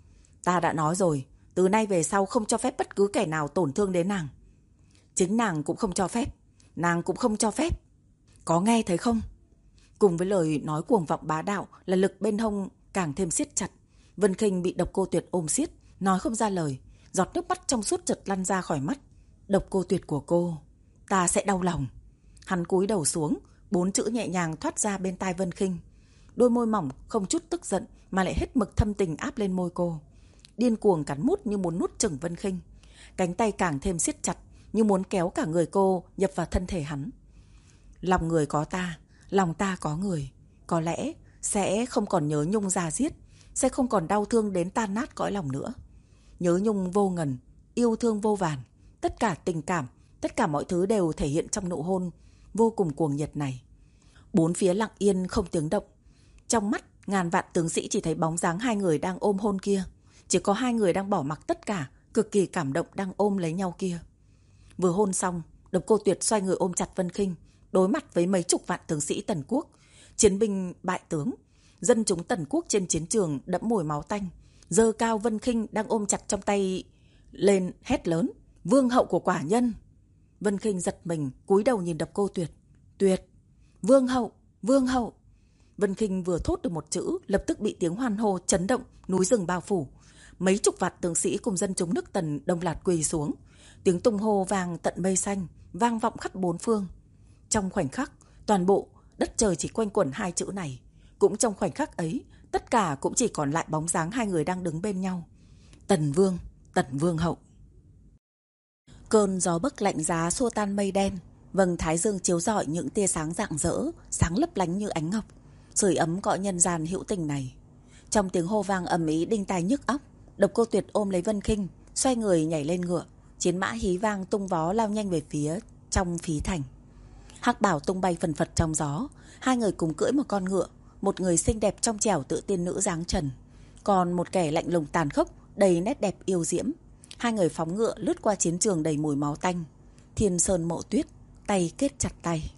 Ta đã nói rồi, từ nay về sau không cho phép bất cứ kẻ nào tổn thương đến nàng. Chính nàng cũng không cho phép, nàng cũng không cho phép. Có nghe thấy không? Cùng với lời nói cuồng vọng bá đạo là lực bên hông càng thêm siết chặt. Vân Khinh bị Độc Cô Tuyệt ôm siết, nói không ra lời, Giọt nước mắt trong suốt chợt lăn ra khỏi mắt. Độc Cô Tuyệt của cô, ta sẽ đau lòng. Hắn cúi đầu xuống, bốn chữ nhẹ nhàng thoát ra bên tai Vân Khinh. Đôi môi mỏng không chút tức giận mà lại hết mực thâm tình áp lên môi cô, điên cuồng cắn mút như muốn nuốt chửng Vân Khinh. Cánh tay càng thêm siết chặt, như muốn kéo cả người cô nhập vào thân thể hắn. Lòng người có ta, lòng ta có người. Có lẽ sẽ không còn nhớ nhung già giết, sẽ không còn đau thương đến tan nát cõi lòng nữa. Nhớ nhung vô ngần, yêu thương vô vàn. Tất cả tình cảm, tất cả mọi thứ đều thể hiện trong nụ hôn vô cùng cuồng nhiệt này. Bốn phía lặng yên không tiếng động. Trong mắt ngàn vạn tướng sĩ chỉ thấy bóng dáng hai người đang ôm hôn kia. Chỉ có hai người đang bỏ mặc tất cả, cực kỳ cảm động đang ôm lấy nhau kia. Vừa hôn xong, Độc Cô Tuyệt xoay người ôm chặt Vân Khinh, đối mặt với mấy chục vạn tướng sĩ Tần Quốc, chiến binh bại tướng, dân chúng Tần Quốc trên chiến trường đẫm mùi máu tanh. Giơ cao Vân Khinh đang ôm chặt trong tay lên, hét lớn: "Vương hậu của quả nhân!" Vân Khinh giật mình, cúi đầu nhìn Độc Cô Tuyệt. "Tuyệt, Vương hậu, Vương hậu!" Vân Khinh vừa thốt được một chữ, lập tức bị tiếng hoan hô chấn động, núi rừng bao phủ. Mấy chục vạn tướng sĩ cùng dân chúng nước Tần đồng loạt quỳ xuống. Tiếng tung hô vang tận mây xanh, vang vọng khắp bốn phương. Trong khoảnh khắc, toàn bộ đất trời chỉ quanh quẩn hai chữ này. Cũng trong khoảnh khắc ấy, tất cả cũng chỉ còn lại bóng dáng hai người đang đứng bên nhau. Tần Vương, Tần Vương hậu. Cơn gió bấc lạnh giá xua tan mây đen, vầng thái dương chiếu rọi những tia sáng rạng rỡ, sáng lấp lánh như ánh ngọc, sưởi ấm cõi nhân gian hữu tình này. Trong tiếng hô vang ầm ĩ đinh tai nhức óc, Độc Cô Tuyệt ôm lấy Vân Khinh, xoay người nhảy lên ngựa, chiến mã hí vang tung vó lao nhanh về phía trong phí thành. Hắc bảo tung bay phần phật trong gió, hai người cùng cưỡi một con ngựa, một người xinh đẹp trong trẻo tựa tiên nữ dáng trần, còn một kẻ lạnh lùng tàn khốc, đầy nét đẹp yêu diễm. Hai người phóng ngựa lướt qua chiến trường đầy mùi máu tanh. Thiên Sơn Mộ Tuyết, tay kết chặt tay.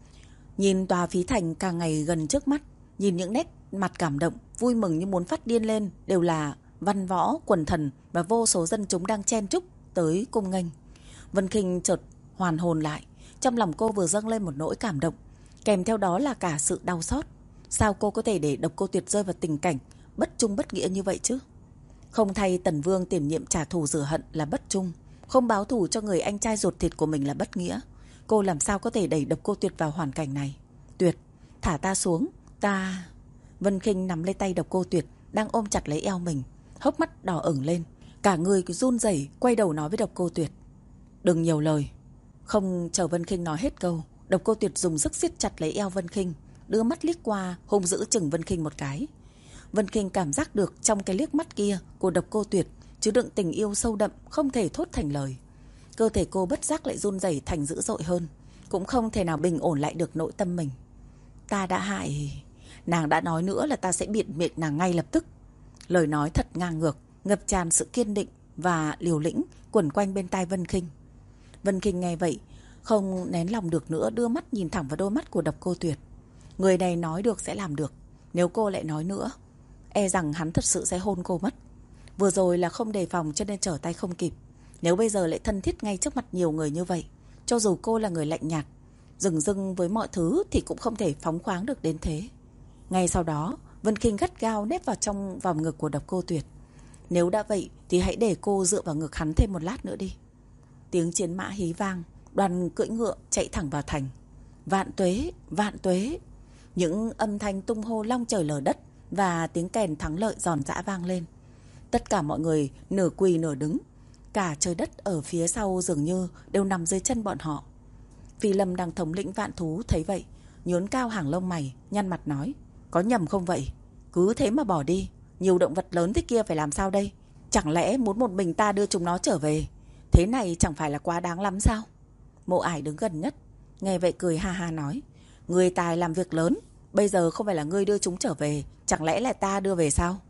Nhìn tòa phí thành càng ngày gần trước mắt, nhìn những nét mặt cảm động, vui mừng như muốn phát điên lên, đều là văn võ, quần thần và vô số dân chúng đang chen chúc tới cung nghênh. Vân Khinh chợt hoàn hồn lại, trong lòng cô vừa dâng lên một nỗi cảm động, kèm theo đó là cả sự đau xót. Sao cô có thể để Độc Cô Tuyệt rơi vào tình cảnh bất trung bất nghĩa như vậy chứ? Không thay Tần Vương tiền nhiệm trả thù rửa hận là bất trung, không báo thù cho người anh trai ruột thịt của mình là bất nghĩa. Cô làm sao có thể đẩy Độc Cô Tuyệt vào hoàn cảnh này? Tuyệt, thả ta xuống, ta... Vân Khinh nắm lấy tay Độc Cô Tuyệt đang ôm chặt lấy eo mình, hốc mắt đỏ ửng lên, cả người run rẩy, quay đầu nói với Độc Cô Tuyệt: "Đừng nhiều lời." Không chờ Vân Khinh nói hết câu, Độc Cô Tuyệt dùng sức siết chặt lấy eo Vân Khinh, đưa mắt liếc qua, hung dữ chừng Vân Khinh một cái. Vân Khinh cảm giác được trong cái liếc mắt kia của Độc Cô Tuyệt chứa đựng tình yêu sâu đậm, không thể thốt thành lời. Cơ thể cô bất giác lại run rẩy thành dữ dội hơn, cũng không thể nào bình ổn lại được nội tâm mình. Ta đã hại... Nàng đã nói nữa là ta sẽ bịt miệng nàng ngay lập tức. Lời nói thật ngang ngược, ngập tràn sự kiên định và liều lĩnh quẩn quanh bên tai Vân Khinh. Vân Khinh nghe vậy, không nén lòng được nữa, đưa mắt nhìn thẳng vào đôi mắt của Độc Cô Tuyệt. Người này nói được sẽ làm được, nếu cô lại nói nữa, e rằng hắn thật sự sẽ hôn cô mất. Vừa rồi là không đề phòng cho nên trở tay không kịp. Nếu bây giờ lại thân thiết ngay trước mặt nhiều người như vậy, cho dù cô là người lạnh nhạt, dửng dưng với mọi thứ, thì cũng không thể phóng khoáng được đến thế. Ngay sau đó, Vân Khinh gắt gao nép vào trong vòng ngực của Độc Cô Tuyệt. Nếu đã vậy thì hãy để cô dựa vào ngực hắn thêm một lát nữa đi. Tiếng chiến mã hí vang, đoàn cưỡi ngựa chạy thẳng vào thành. Vạn tuế, vạn tuế. Những âm thanh tung hô long trời lở đất và tiếng kèn thắng lợi giòn giã vang lên. Tất cả mọi người nửa quỳ nửa đứng, cả trời đất ở phía sau dường như đều nằm dưới chân bọn họ. Phi Lâm đang thống lĩnh vạn thú thấy vậy, nhướng cao hàng lông mày, nhăn mặt nói: "Có nhầm không vậy? Cứ thế mà bỏ đi, nhiều động vật lớn thế kia phải làm sao đây? Chẳng lẽ muốn một mình ta đưa chúng nó trở về? Thế này chẳng phải là quá đáng lắm sao?" Mộ Ải đứng gần nhất, nghe vậy cười ha ha nói: "Người tài làm việc lớn, bây giờ không phải là ngươi đưa chúng trở về, chẳng lẽ là ta đưa về sao?"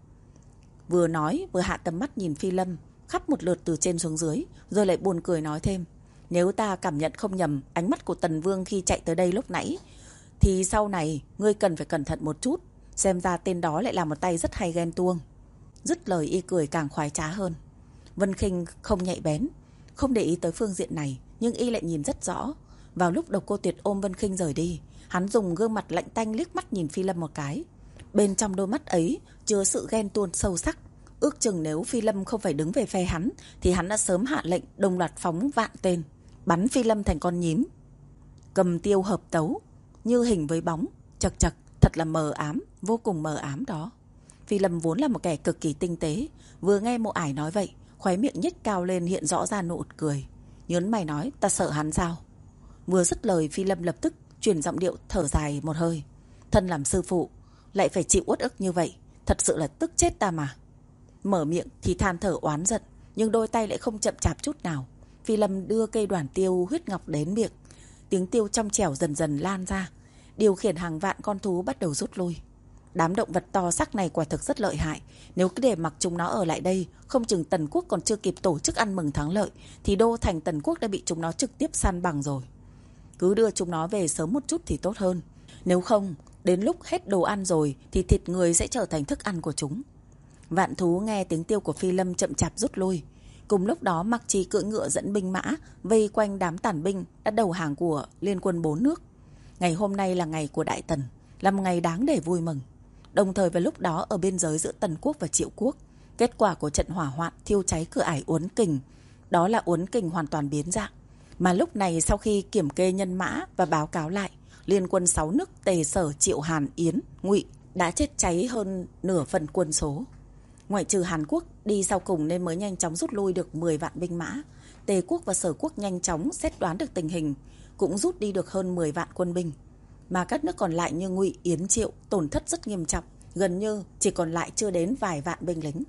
Vừa nói vừa hạ tầm mắt nhìn Phi Lâm khắp một lượt từ trên xuống dưới, rồi lại buồn cười nói thêm: "Nếu ta cảm nhận không nhầm ánh mắt của Tần Vương khi chạy tới đây lúc nãy, thì sau này ngươi cần phải cẩn thận một chút. Xem ra tên đó lại là một tay rất hay ghen tuông." Dứt lời y cười càng khoái trá hơn. Vân Khinh không nhạy bén, không để ý tới phương diện này, nhưng y lại nhìn rất rõ. Vào lúc Độc Cô Tuyệt ôm Vân Khinh rời đi, hắn dùng gương mặt lạnh tanh liếc mắt nhìn Phi Lâm một cái. Bên trong đôi mắt ấy chứa sự ghen tuông sâu sắc, Ước chừng nếu Phi Lâm không phải đứng về phe hắn thì hắn đã sớm hạ lệnh đồng loạt phóng vạn tên, bắn Phi Lâm thành con nhím. Cầm tiêu hợp tấu, như hình với bóng, chật chật, thật là mờ ám, vô cùng mờ ám đó. Phi Lâm vốn là một kẻ cực kỳ tinh tế, vừa nghe Mộ Ải nói vậy, khóe miệng nhếch cao lên hiện rõ ra nụ cười. Nhớn mày nói, ta sợ hắn sao? Vừa dứt lời, Phi Lâm lập tức chuyển giọng điệu thở dài một hơi. Thân làm sư phụ, lại phải chịu uất ức như vậy, thật sự là tức chết ta mà. Mở miệng thì than thở oán giận, nhưng đôi tay lại không chậm chạp chút nào. Phi Lâm đưa cây đoàn tiêu huyết ngọc đến miệng, tiếng tiêu trong trẻo dần dần lan ra, điều khiển hàng vạn con thú bắt đầu rút lui. Đám động vật to xác này quả thực rất lợi hại, nếu cứ để mặc chúng nó ở lại đây, không chừng Tần Quốc còn chưa kịp tổ chức ăn mừng thắng lợi thì đô thành Tần Quốc đã bị chúng nó trực tiếp san bằng rồi. Cứ đưa chúng nó về sớm một chút thì tốt hơn, nếu không đến lúc hết đồ ăn rồi thì thịt người sẽ trở thành thức ăn của chúng. Vạn thú nghe tiếng tiêu của Phi Lâm chậm chạp rút lui. Cùng lúc đó Mặc Trì cưỡi ngựa dẫn binh mã vây quanh đám tàn binh đã đầu hàng của liên quân bốn nước. Ngày hôm nay là ngày của Đại Tần, là một ngày đáng để vui mừng. Đồng thời vào lúc đó ở biên giới giữa Tần Quốc và Triệu Quốc, kết quả của trận hỏa hoạn thiêu cháy cửa ải Uốn Kình, đó là Uốn Kình hoàn toàn biến dạng. Mà lúc này sau khi kiểm kê nhân mã và báo cáo lại, liên quân sáu nước Tề, Sở, Triệu, Hàn, Yến, Ngụy đã chết cháy hơn nửa phần quân số. Ngoại trừ Hàn Quốc đi sau cùng nên mới nhanh chóng rút lui được mười vạn binh mã. Tề Quốc và Sở Quốc nhanh chóng xét đoán được tình hình, cũng rút đi được hơn mười vạn quân binh. Mà các nước còn lại như Ngụy, Yến, Triệu tổn thất rất nghiêm trọng, gần như chỉ còn lại chưa đến vài vạn binh lính.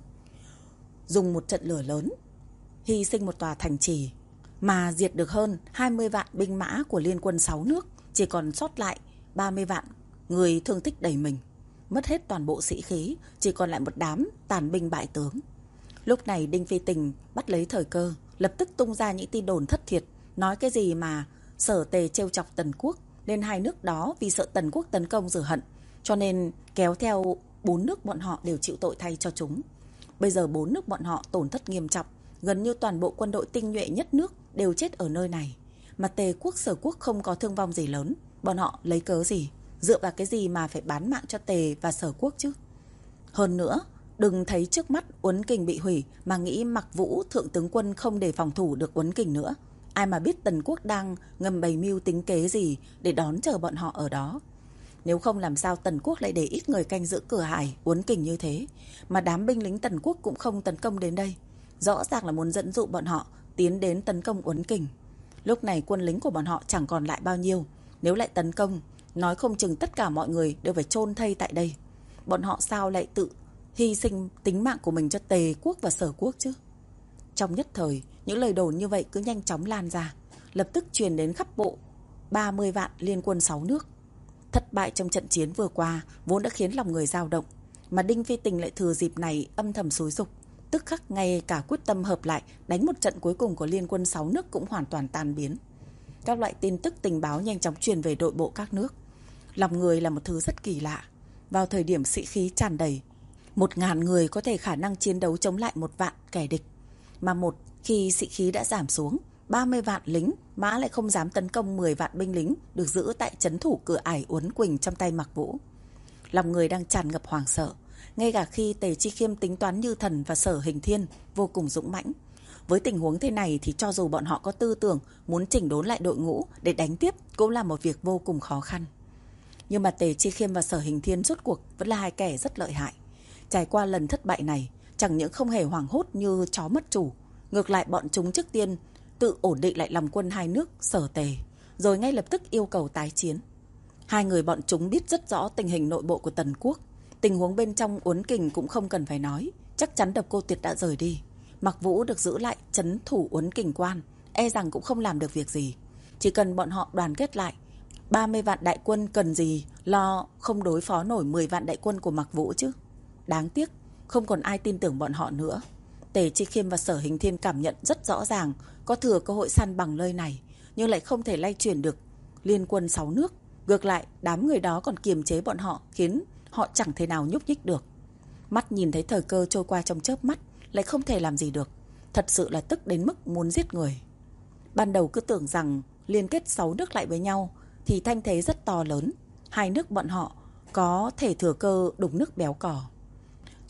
Dùng một trận lửa lớn, hy sinh một tòa thành trì mà diệt được hơn hai mươi vạn binh mã của liên quân sáu nước, chỉ còn sót lại ba mươi vạn người thương tích đầy mình. Mất hết toàn bộ sĩ khí, chỉ còn lại một đám tàn binh bại tướng. Lúc này Đinh Phi Tình bắt lấy thời cơ, lập tức tung ra những tin đồn thất thiệt, nói cái gì mà Sở Tề trêu chọc Tần Quốc, nên hai nước đó vì sợ Tần Quốc tấn công rửa hận, cho nên kéo theo bốn nước bọn họ đều chịu tội thay cho chúng. Bây giờ bốn nước bọn họ tổn thất nghiêm trọng, gần như toàn bộ quân đội tinh nhuệ nhất nước đều chết ở nơi này. Mà Tề Quốc, Sở Quốc không có thương vong gì lớn, bọn họ lấy cớ gì, dựa vào cái gì mà phải bán mạng cho Tề và Sở Quốc chứ? Hơn nữa, đừng thấy trước mắt Uốn Kình bị hủy mà nghĩ Mặc Vũ thượng tướng quân không để phòng thủ được Uốn Kình nữa. Ai mà biết Tần Quốc đang ngầm bày mưu tính kế gì để đón chờ bọn họ ở đó. Nếu không làm sao Tần Quốc lại để ít người canh giữ cửa hải Uốn Kình như thế, mà đám binh lính Tần Quốc cũng không tấn công đến đây. Rõ ràng là muốn dẫn dụ bọn họ tiến đến tấn công Uốn Kình. Lúc này quân lính của bọn họ chẳng còn lại bao nhiêu, nếu lại tấn công, nói không chừng tất cả mọi người đều phải chôn thây tại đây. Bọn họ sao lại tự hy sinh tính mạng của mình cho Tề Quốc và Sở Quốc chứ? Trong nhất thời, những lời đồn như vậy cứ nhanh chóng lan ra, lập tức truyền đến khắp bộ ba mươi vạn liên quân sáu nước. Thất bại trong trận chiến vừa qua vốn đã khiến lòng người dao động, mà Đinh Phi Tình lại thừa dịp này âm thầm xúi giục, tức khắc ngay cả quyết tâm hợp lại đánh một trận cuối cùng của liên quân sáu nước cũng hoàn toàn tan biến. Các loại tin tức tình báo nhanh chóng truyền về nội bộ các nước. Lòng người là một thứ rất kỳ lạ. Vào thời điểm sĩ khí tràn đầy, một ngàn người có thể khả năng chiến đấu chống lại một vạn kẻ địch. Mà một khi sĩ khí đã giảm xuống, ba mươi vạn lính mã lại không dám tấn công mười vạn binh lính được giữ tại trấn thủ cửa ải Uốn Quỳnh trong tay Mặc Vũ. Lòng người đang tràn ngập hoảng sợ, ngay cả khi Tề Chi Khiêm tính toán như thần và Sở Hình Thiên vô cùng dũng mãnh. Với tình huống thế này thì cho dù bọn họ có tư tưởng muốn chỉnh đốn lại đội ngũ để đánh tiếp cũng là một việc vô cùng khó khăn. Nhưng mà Tề Chi Khiêm và Sở Hình Thiên rốt cuộc vẫn là hai kẻ rất lợi hại. Trải qua lần thất bại này, chẳng những không hề hoảng hốt như chó mất chủ, ngược lại bọn chúng trước tiên tự ổn định lại lòng quân hai nước Sở Tề, rồi ngay lập tức yêu cầu tái chiến. Hai người bọn chúng biết rất rõ tình hình nội bộ của Tần Quốc, tình huống bên trong Uốn Kình cũng không cần phải nói, chắc chắn Độc Cô Tuyệt đã rời đi. Mặc Vũ được giữ lại trấn thủ Uốn Kình quan, e rằng cũng không làm được việc gì. Chỉ cần bọn họ đoàn kết lại, ba mươi vạn đại quân cần gì lo không đối phó nổi mười vạn đại quân của Mặc Vũ chứ. Đáng tiếc, không còn ai tin tưởng bọn họ nữa. Tề Chi Khiêm và Sở Hình Thiên cảm nhận rất rõ ràng có thừa cơ hội săn bằng nơi này, nhưng lại không thể lay chuyển được liên quân sáu nước. Ngược lại, đám người đó còn kiềm chế bọn họ, khiến họ chẳng thể nào nhúc nhích được. Mắt nhìn thấy thời cơ trôi qua trong chớp mắt, lại không thể làm gì được. Thật sự là tức đến mức muốn giết người. Ban đầu cứ tưởng rằng liên kết sáu nước lại với nhau thì thanh thế rất to lớn, hai nước bọn họ có thể thừa cơ đục nước béo cò.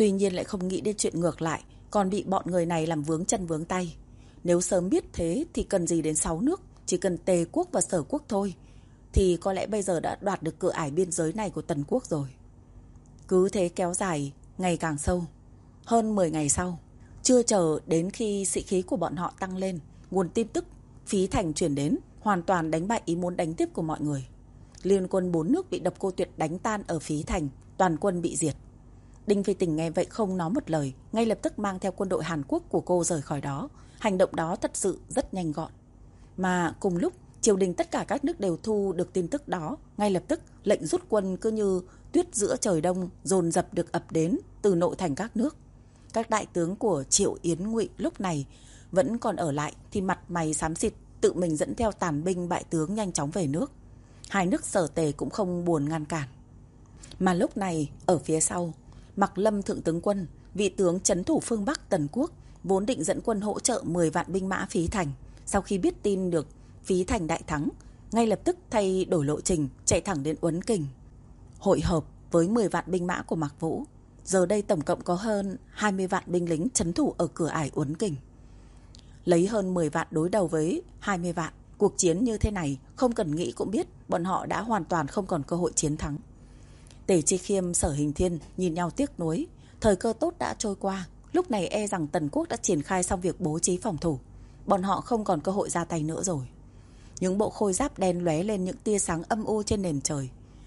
Tuy nhiên lại không nghĩ đến chuyện ngược lại, còn bị bọn người này làm vướng chân vướng tay. Nếu sớm biết thế thì cần gì đến sáu nước, chỉ cần Tề quốc và Sở quốc thôi, thì có lẽ bây giờ đã đoạt được cửa ải biên giới này của Tần quốc rồi. Cứ thế kéo dài, ngày càng sâu. Hơn mười ngày sau, chưa chờ đến khi sĩ khí của bọn họ tăng lên, nguồn tin tức Phí Thành chuyển đến, hoàn toàn đánh bại ý muốn đánh tiếp của mọi người. Liên quân bốn nước bị Độc Cô Tuyệt đánh tan ở Phí Thành, toàn quân bị diệt. Đinh Phi Tình nghe vậy không nói một lời, ngay lập tức mang theo quân đội Hàn Quốc của cô rời khỏi đó. Hành động đó thật sự rất nhanh gọn. Mà cùng lúc, triều đình tất cả các nước đều thu được tin tức đó, ngay lập tức lệnh rút quân cứ như tuyết giữa trời đông dồn dập được ập đến từ nội thành các nước. Các đại tướng của Triệu Yến Ngụy lúc này vẫn còn ở lại thì mặt mày xám xịt, tự mình dẫn theo tàn binh bại tướng nhanh chóng về nước. Hai nước Sở Tề cũng không buồn ngăn cản. Mà lúc này ở phía sau, Mạc Lâm thượng tướng quân, vị tướng trấn thủ phương Bắc Tần quốc, vốn định dẫn quân hỗ trợ mười vạn binh mã Phí Thành, sau khi biết tin được Phí Thành đại thắng, ngay lập tức thay đổi lộ trình chạy thẳng đến Uấn Kình, hội hợp với mười vạn binh mã của Mạc Vũ. Giờ đây tổng cộng có hơn hai mươi vạn binh lính trấn thủ ở cửa ải Uấn Kình. Lấy hơn mười vạn đối đầu với hai mươi vạn, cuộc chiến như thế này không cần nghĩ cũng biết bọn họ đã hoàn toàn không còn cơ hội chiến thắng. Tề Chi Khiêm, Sở Hình Thiên nhìn nhau tiếc nuối, thời cơ tốt đã trôi qua, lúc này e rằng Tần quốc đã triển khai xong việc bố trí phòng thủ, bọn họ không còn cơ hội ra tay nữa rồi. Những bộ khôi giáp đen lóe lên những tia sáng âm u trên nền trời,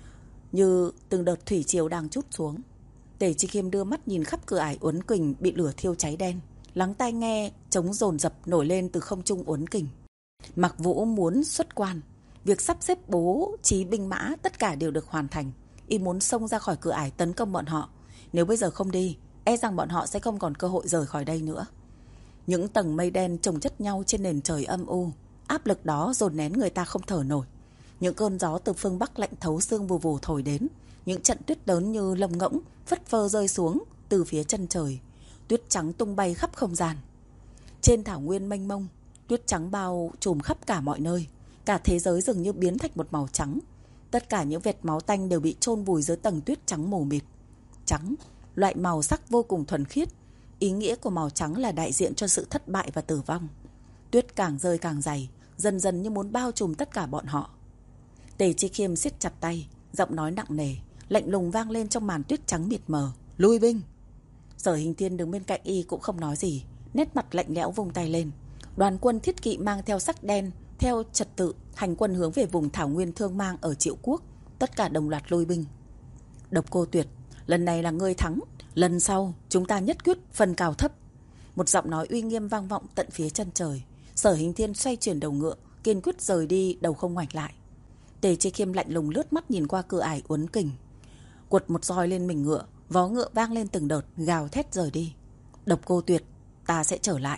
như từng đợt thủy triều đang trút xuống. Tề Chi Khiêm đưa mắt nhìn khắp cửa ải Uấn Kình bị lửa thiêu cháy đen, lắng tai nghe trống dồn dập nổi lên từ không trung Uấn Kình. Mạc Vũ muốn xuất quan, việc sắp xếp bố trí binh mã tất cả đều được hoàn thành. Y muốn xông ra khỏi cửa ải tấn công bọn họ. Nếu bây giờ không đi, e rằng bọn họ sẽ không còn cơ hội rời khỏi đây nữa. Những tầng mây đen chồng chất nhau trên nền trời âm u, áp lực đó dồn nén người ta không thở nổi. Những cơn gió từ phương Bắc lạnh thấu xương vù vù thổi đến, những trận tuyết lớn như lông ngỗng phất phơ rơi xuống từ phía chân trời, tuyết trắng tung bay khắp không gian. Trên thảo nguyên mênh mông, tuyết trắng bao trùm khắp cả mọi nơi, cả thế giới dường như biến thành một màu trắng. Tất cả những vệt máu tanh đều bị chôn vùi dưới tầng tuyết trắng mù mịt. Trắng, loại màu sắc vô cùng thuần khiết. Ý nghĩa của màu trắng là đại diện cho sự thất bại và tử vong. Tuyết càng rơi càng dày, dần dần như muốn bao trùm tất cả bọn họ. Tề Chi Khiêm siết chặt tay, giọng nói nặng nề, lạnh lùng vang lên trong màn tuyết trắng mịt mờ. Lui binh! Sở Hình Thiên đứng bên cạnh y cũng không nói gì, nét mặt lạnh lẽo vung tay lên. Đoàn quân thiết kỵ mang theo sắc đen, theo trật tự hành quân hướng về vùng thảo nguyên Thương Mang ở Triệu Quốc, tất cả đồng loạt lui binh. Độc Cô Tuyệt, lần này là ngươi thắng, lần sau chúng ta nhất quyết phân cao thấp. Một giọng nói uy nghiêm vang vọng tận phía chân trời. Sở Hình Thiên xoay chuyển đầu ngựa, kiên quyết rời đi, đầu không ngoảnh lại. Tề Chi Khiêm lạnh lùng lướt mắt nhìn qua cửa ải Uấn Kình, quật một roi lên mình ngựa, vó ngựa vang lên từng đợt, gào thét rời đi. Độc Cô Tuyệt, ta sẽ trở lại.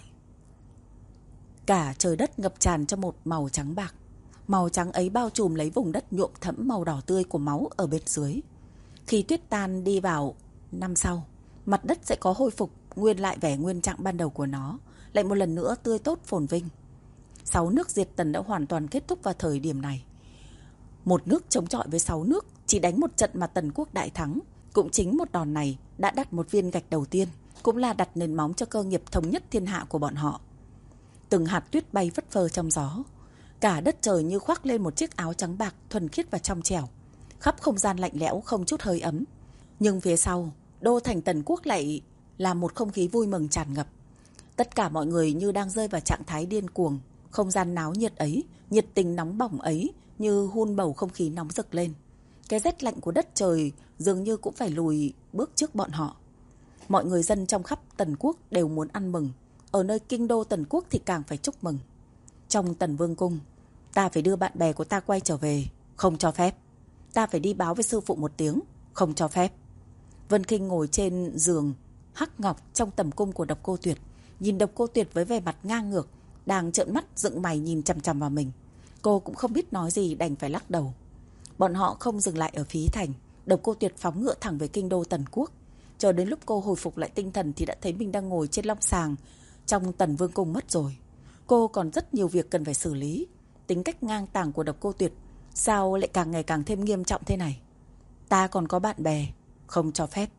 Cả trời đất ngập tràn trong một màu trắng bạc. Màu trắng ấy bao trùm lấy vùng đất nhuộm thẫm màu đỏ tươi của máu ở bên dưới. Khi tuyết tan đi vào năm sau, mặt đất sẽ có hồi phục nguyên lại vẻ nguyên trạng ban đầu của nó, lại một lần nữa tươi tốt phồn vinh. Sáu nước diệt Tần đã hoàn toàn kết thúc vào thời điểm này. Một nước chống chọi với sáu nước, chỉ đánh một trận mà Tần quốc đại thắng. Cũng chính một đòn này đã đặt một viên gạch đầu tiên, cũng là đặt nền móng cho cơ nghiệp thống nhất thiên hạ của bọn họ. Từng hạt tuyết bay phất phơ trong gió, cả đất trời như khoác lên một chiếc áo trắng bạc thuần khiết và trong trẻo. Khắp không gian lạnh lẽo không chút hơi ấm. Nhưng phía sau, đô thành Tần quốc lại là một không khí vui mừng tràn ngập. Tất cả mọi người như đang rơi vào trạng thái điên cuồng. Không gian náo nhiệt ấy, nhiệt tình nóng bỏng ấy như hun bầu không khí nóng rực lên. Cái rét lạnh của đất trời dường như cũng phải lùi bước trước bọn họ. Mọi người dân trong khắp Tần quốc đều muốn ăn mừng. Ở nơi kinh đô Tần quốc thì càng phải chúc mừng. Trong Tần Vương cung, ta phải đưa bạn bè của ta quay trở về, không cho phép. Ta phải đi báo với sư phụ một tiếng, không cho phép. Vân Kinh ngồi trên giường hắc ngọc trong tầm cung của Độc Cô Tuyệt, nhìn Độc Cô Tuyệt với vẻ mặt ngang ngược, đang trợn mắt dựng mày nhìn chằm chằm vào mình. Cô cũng không biết nói gì, đành phải lắc đầu. Bọn họ không dừng lại ở Phí Thành. Độc Cô Tuyệt phóng ngựa thẳng về kinh đô Tần quốc. Chờ đến lúc cô hồi phục lại tinh thần thì đã thấy mình đang ngồi trên long sàng trong Tần Vương cung mất rồi. Cô còn rất nhiều việc cần phải xử lý. Tính cách ngang tàng của Độc Cô Tuyệt sao lại càng ngày càng thêm nghiêm trọng thế này? Ta còn có bạn bè, không cho phép.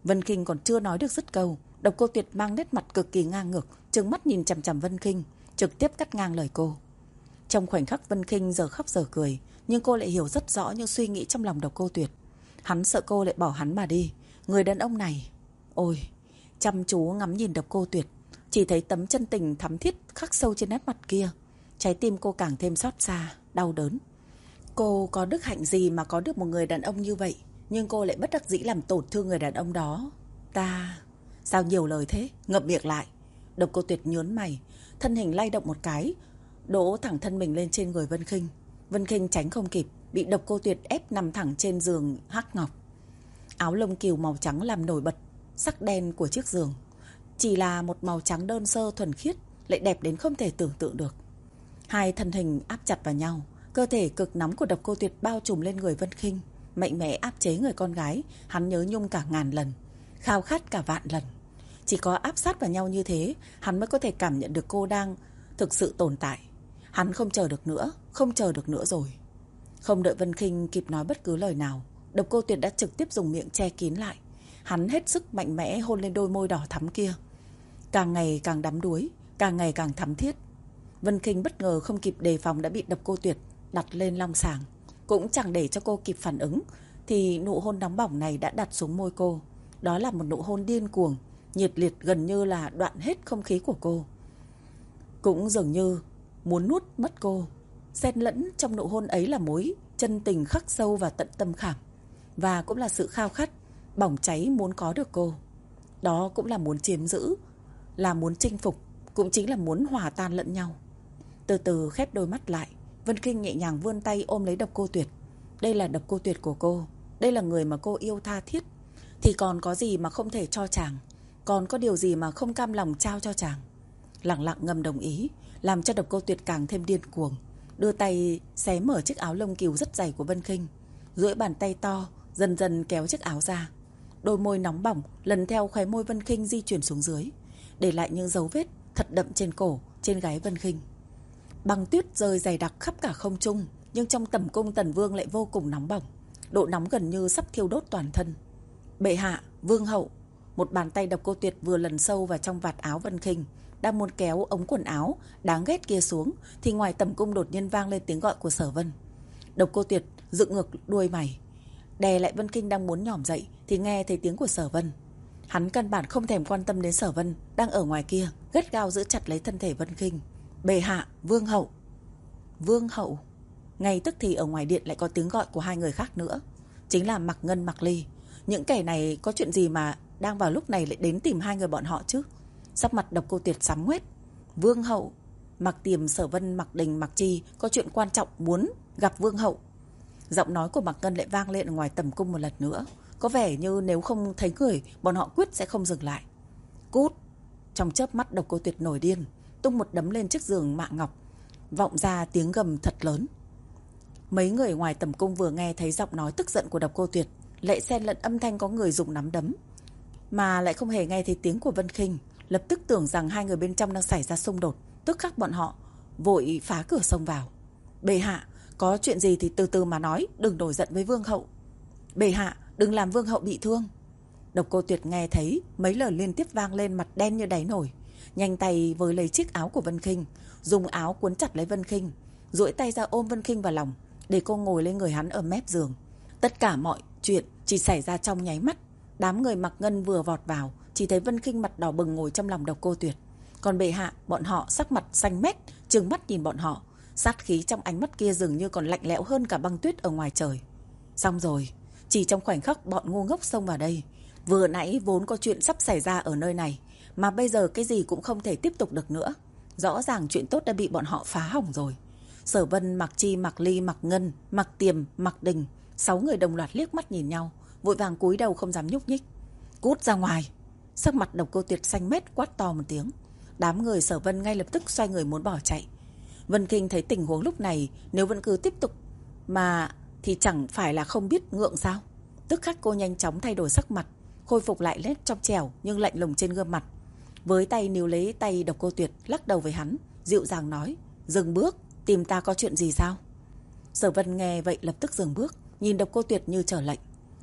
Vân Kinh còn chưa nói được dứt câu, Độc Cô Tuyệt mang nét mặt cực kỳ ngang ngược, trừng mắt nhìn chằm chằm Vân Kinh, trực tiếp cắt ngang lời cô. Trong khoảnh khắc Vân Kinh giờ khóc giờ cười, nhưng cô lại hiểu rất rõ những suy nghĩ trong lòng Độc Cô Tuyệt. Hắn sợ cô lại bỏ hắn mà đi. Người đàn ông này, ôi, chăm chú ngắm nhìn Độc Cô Tuyệt, chỉ thấy tấm chân tình thắm thiết khắc sâu trên nét mặt kia. Trái tim cô càng thêm xót xa, đau đớn. Cô có đức hạnh gì mà có được một người đàn ông như vậy, nhưng cô lại bất đắc dĩ làm tổn thương người đàn ông đó. Ta... Sao nhiều lời thế? Ngậm miệng lại. Độc Cô Tuyệt nhướng mày, thân hình lay động một cái, đổ thẳng thân mình lên trên người Vân Kinh. Vân Kinh tránh không kịp, bị Độc Cô Tuyệt ép nằm thẳng trên giường hắc ngọc. Áo lông cừu màu trắng làm nổi bật sắc đen của chiếc giường. Chỉ là một màu trắng đơn sơ thuần khiết, lại đẹp đến không thể tưởng tượng được. Hai thân hình áp chặt vào nhau, cơ thể cực nóng của Độc Cô Tuyệt bao trùm lên người Vân Kinh, mạnh mẽ áp chế người con gái hắn nhớ nhung cả ngàn lần, khao khát cả vạn lần. Chỉ có áp sát vào nhau như thế, hắn mới có thể cảm nhận được cô đang thực sự tồn tại. Hắn không chờ được nữa, không chờ được nữa rồi. Không đợi Vân Kinh kịp nói bất cứ lời nào, Độc Cô Tuyệt đã trực tiếp dùng miệng che kín lại. Hắn hết sức mạnh mẽ hôn lên đôi môi đỏ thắm kia, càng ngày càng đắm đuối, càng ngày càng thắm thiết. Vân Kinh bất ngờ không kịp đề phòng đã bị Độc Cô Tuyệt đặt lên long sàng. Cũng chẳng để cho cô kịp phản ứng, thì nụ hôn nóng bỏng này đã đặt xuống môi cô. Đó là một nụ hôn điên cuồng, nhiệt liệt, gần như là đoạn hết không khí của cô, cũng dường như muốn nuốt mất cô. Xen lẫn trong nụ hôn ấy là mối chân tình khắc sâu và tận tâm khảm, và cũng là sự khao khát bỏng cháy muốn có được cô. Đó cũng là muốn chiếm giữ, là muốn chinh phục, cũng chính là muốn hòa tan lẫn nhau. Từ từ khép đôi mắt lại, Vân Kinh nhẹ nhàng vươn tay ôm lấy Độc Cô Tuyệt. Đây là Độc Cô Tuyệt của cô, đây là người mà cô yêu tha thiết. Thì còn có gì mà không thể cho chàng, còn có điều gì mà không cam lòng trao cho chàng. Lặng lặng ngầm đồng ý, làm cho Độc Cô Tuyệt càng thêm điên cuồng, đưa tay xé mở chiếc áo lông cừu rất dày của Vân Kinh, duỗi bàn tay to dần dần kéo chiếc áo ra. Đôi môi nóng bỏng lần theo khóe môi Vân Kinh di chuyển xuống dưới, để lại những dấu vết thật đậm trên cổ, trên gáy Vân Kinh. Băng tuyết rơi dày đặc khắp cả không trung, nhưng trong tẩm cung Tần Vương lại vô cùng nóng bỏng, độ nóng gần như sắp thiêu đốt toàn thân. Bệ hạ, vương hậu. Một bàn tay Độc Cô Tuyệt vừa lần sâu vào trong vạt áo Vân Kinh, đang muốn kéo ống quần áo đáng ghét kia xuống, thì ngoài tẩm cung đột nhiên vang lên tiếng gọi của Sở Vân. Độc Cô Tuyệt dựng ngược đuôi mày, đè lại Vân Kinh đang muốn nhỏm dậy, thì nghe thấy tiếng của Sở Vân. Hắn căn bản không thèm quan tâm đến Sở Vân đang ở ngoài kia, gắt gao giữ chặt lấy thân thể Vân Kinh. Bệ hạ, vương hậu. Vương hậu. Ngay tức thì ở ngoài điện lại có tiếng gọi của hai người khác nữa, chính là Mạc Ngân, Mạc Ly. Những kẻ này có chuyện gì mà đang vào lúc này lại đến tìm hai người bọn họ chứ? Sắc mặt Độc Cô Tuyệt sám ngoét. Vương hậu. Mạc Tiềm, Sở Vân, Mạc Đình, Mạc Chi có chuyện quan trọng muốn gặp vương hậu. Giọng nói của Mạc Ngân lại vang lên ở ngoài tầm cung một lần nữa, có vẻ như nếu không thấy người, bọn họ quyết sẽ không dừng lại. Cút. Trong chớp mắt Độc Cô Tuyệt nổi điên, tung một đấm lên chiếc giường mạ ngọc, vọng ra tiếng gầm thật lớn. Mấy người ngoài tầm cung vừa nghe thấy giọng nói tức giận của Độc Cô Tuyệt, lại xen lẫn âm thanh có người dùng nắm đấm, mà lại không hề nghe thấy tiếng của Vân Kinh, lập tức tưởng rằng hai người bên trong đang xảy ra xung đột. Tức khắc bọn họ vội phá cửa xông vào. Bệ hạ, có chuyện gì thì từ từ mà nói, đừng nổi giận với vương hậu. Bệ hạ, đừng làm vương hậu bị thương. Độc Cô Tuyệt nghe thấy mấy lời liên tiếp vang lên, mặt đen như đáy nổi, nhanh tay với lấy chiếc áo của Vân Kinh, dùng áo cuốn chặt lấy Vân Kinh, duỗi tay ra ôm Vân Kinh vào lòng, để cô ngồi lên người hắn ở mép giường. Tất cả mọi chuyện chỉ xảy ra trong nháy mắt. Đám người Mạc Ngân vừa vọt vào, chỉ thấy Vân Kinh mặt đỏ bừng ngồi trong lòng Độc Cô Tuyệt. Còn bệ hạ, bọn họ sắc mặt xanh mét, trừng mắt nhìn bọn họ. Sát khí trong ánh mắt kia dường như còn lạnh lẽo hơn cả băng tuyết ở ngoài trời. Xong rồi, chỉ trong khoảnh khắc bọn ngu ngốc xông vào đây. Vừa nãy vốn có chuyện sắp xảy ra ở nơi này, mà bây giờ cái gì cũng không thể tiếp tục được nữa. Rõ ràng chuyện tốt đã bị bọn họ phá hỏng rồi. Sở Vân, Mạc Chi, Mạc Ly, Mạc Ngân, Mạc Tiềm, Mạc Đình, sáu người đồng loạt liếc mắt nhìn nhau, vội vàng cúi đầu không dám nhúc nhích. Cút ra ngoài. Sắc mặt Độc Cô Tuyệt xanh mét, quát to một tiếng. Đám người Sở Vân ngay lập tức xoay người muốn bỏ chạy. Vân Kinh thấy tình huống lúc này, nếu vẫn cứ tiếp tục mà thì chẳng phải là không biết ngượng sao. Tức khắc cô nhanh chóng thay đổi sắc mặt, khôi phục lại nét trong trẻo nhưng lạnh lùng trên gương mặt. Với tay níu lấy tay Độc Cô Tuyệt, lắc đầu với hắn, dịu dàng nói: dừng bước, tìm ta có chuyện gì sao? Sở Vân nghe vậy lập tức dừng bước, nhìn Độc Cô Tuyệt như chờ lệnh.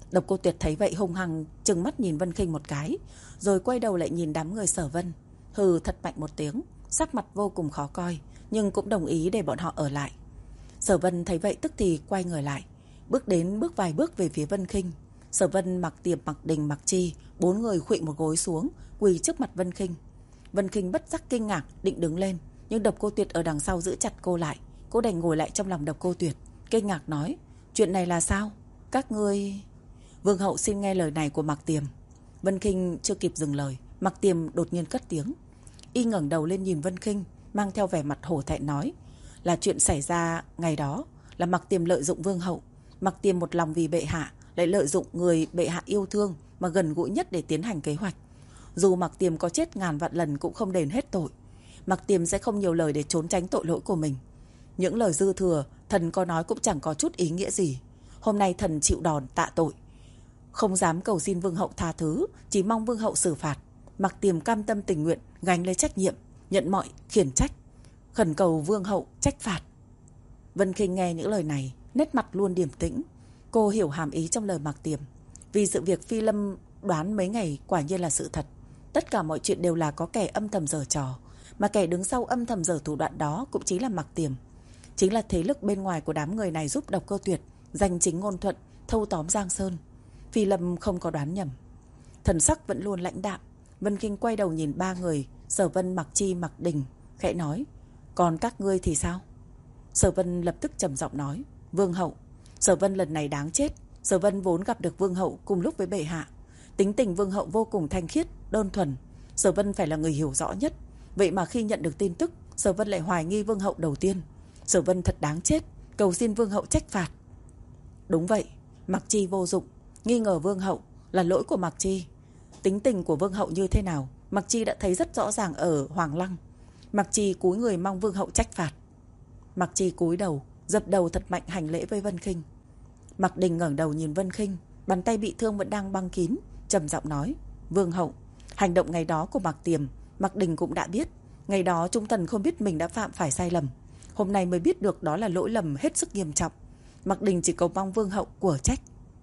Độc Cô Tuyệt thấy vậy hung hăng trừng mắt nhìn Vân Khinh một cái, rồi quay đầu lại nhìn đám người Sở Vân, hừ thật mạnh một tiếng, sắc mặt vô cùng khó coi, nhưng cũng đồng ý để bọn họ ở lại. Sở Vân thấy vậy tức thì quay người lại, bước đến bước vài bước về phía Vân Khinh. Sở Vân, Mặc Tiệp, Mặc Đình, Mặc Chi, bốn người khuỵu một gối xuống, quỳ trước mặt Vân Khinh. Vân Khinh bất giác kinh ngạc, định đứng lên, nhưng Độc Cô Tuyệt ở đằng sau giữ chặt cô lại. Cô đành ngồi lại trong lòng Độc Cô Tuyệt, kinh ngạc nói: "Chuyện này là sao? Các ngươi..." "Vương hậu xin nghe lời này của Mặc Tiềm." Vân Khinh chưa kịp dừng lời, Mặc Tiềm đột nhiên cất tiếng. Y ngẩng đầu lên nhìn Vân Khinh, mang theo vẻ mặt hổ thẹn nói: "Là chuyện xảy ra ngày đó, là Mặc Tiềm lợi dụng Vương hậu. Mặc Tiềm một lòng vì bệ hạ, lại lợi dụng người bệ hạ yêu thương mà gần gũi nhất để tiến hành kế hoạch. Dù Mặc Tiềm có chết ngàn vạn lần cũng không đền hết tội. Mặc Tiềm sẽ không nhiều lời để trốn tránh tội lỗi của mình. Những lời dư thừa thần có nói cũng chẳng có chút ý nghĩa gì. Hôm nay thần chịu đòn tạ tội, không dám cầu xin Vương hậu tha thứ, chỉ mong Vương hậu xử phạt. Mặc Tiềm cam tâm tình nguyện gánh lấy trách nhiệm, nhận mọi khiển trách, khẩn cầu Vương hậu trách phạt." Vân Khinh nghe những lời này, nét mặt luôn điềm tĩnh. Cô hiểu hàm ý trong lời Mặc Tiềm. Vì sự việc Phi Lâm đoán mấy ngày quả nhiên là sự thật. Tất cả mọi chuyện đều là có kẻ âm thầm giở trò, mà kẻ đứng sau âm thầm giở thủ đoạn đó cũng chính là Mặc Tiềm. Chính là thế lực bên ngoài của đám người này giúp Độc Cô Tuyệt giành chính ngôn thuận, thâu tóm Giang Sơn. Phi Lâm không có đoán nhầm. Thần sắc vẫn luôn lãnh đạm. Vân Khinh quay đầu nhìn ba người Sở Vân, Mặc Chi, Mặc Đình, khẽ nói: "Còn các ngươi thì sao?" Sở Vân lập tức trầm giọng nói: "Vương hậu, Sở Vân lần này đáng chết. Sở Vân vốn gặp được Vương hậu cùng lúc với bệ hạ. Tính tình Vương hậu vô cùng thanh khiết, đơn thuần. Sở Vân phải là người hiểu rõ nhất. Vậy mà khi nhận được tin tức, Sở Vân lại hoài nghi Vương hậu đầu tiên. Sở Vân thật đáng chết, cầu xin Vương hậu trách phạt." "Đúng vậy, Mặc Chi vô dụng. Nghi ngờ Vương hậu là lỗi của Mặc Chi. Tính tình của Vương hậu như thế nào, Mặc Chi đã thấy rất rõ ràng ở Hoàng Lăng." Mặc Chi cúi người mong Vương hậu trách phạt. Mặc Chi cúi đầu, dập đầu thật mạnh hành lễ với Vân Khinh. Mặc Đình ngẩng đầu nhìn Vân Khinh, bàn tay bị thương vẫn đang băng kín, trầm giọng nói: "Vương hậu, hành động ngày đó của Mặc Tiềm, Mặc Đình cũng đã biết. Ngày đó chúng thần không biết mình đã phạm phải sai lầm, hôm nay mới biết được đó là lỗi lầm hết sức nghiêm trọng. Mặc Đình chỉ cầu mong Vương hậu của trách."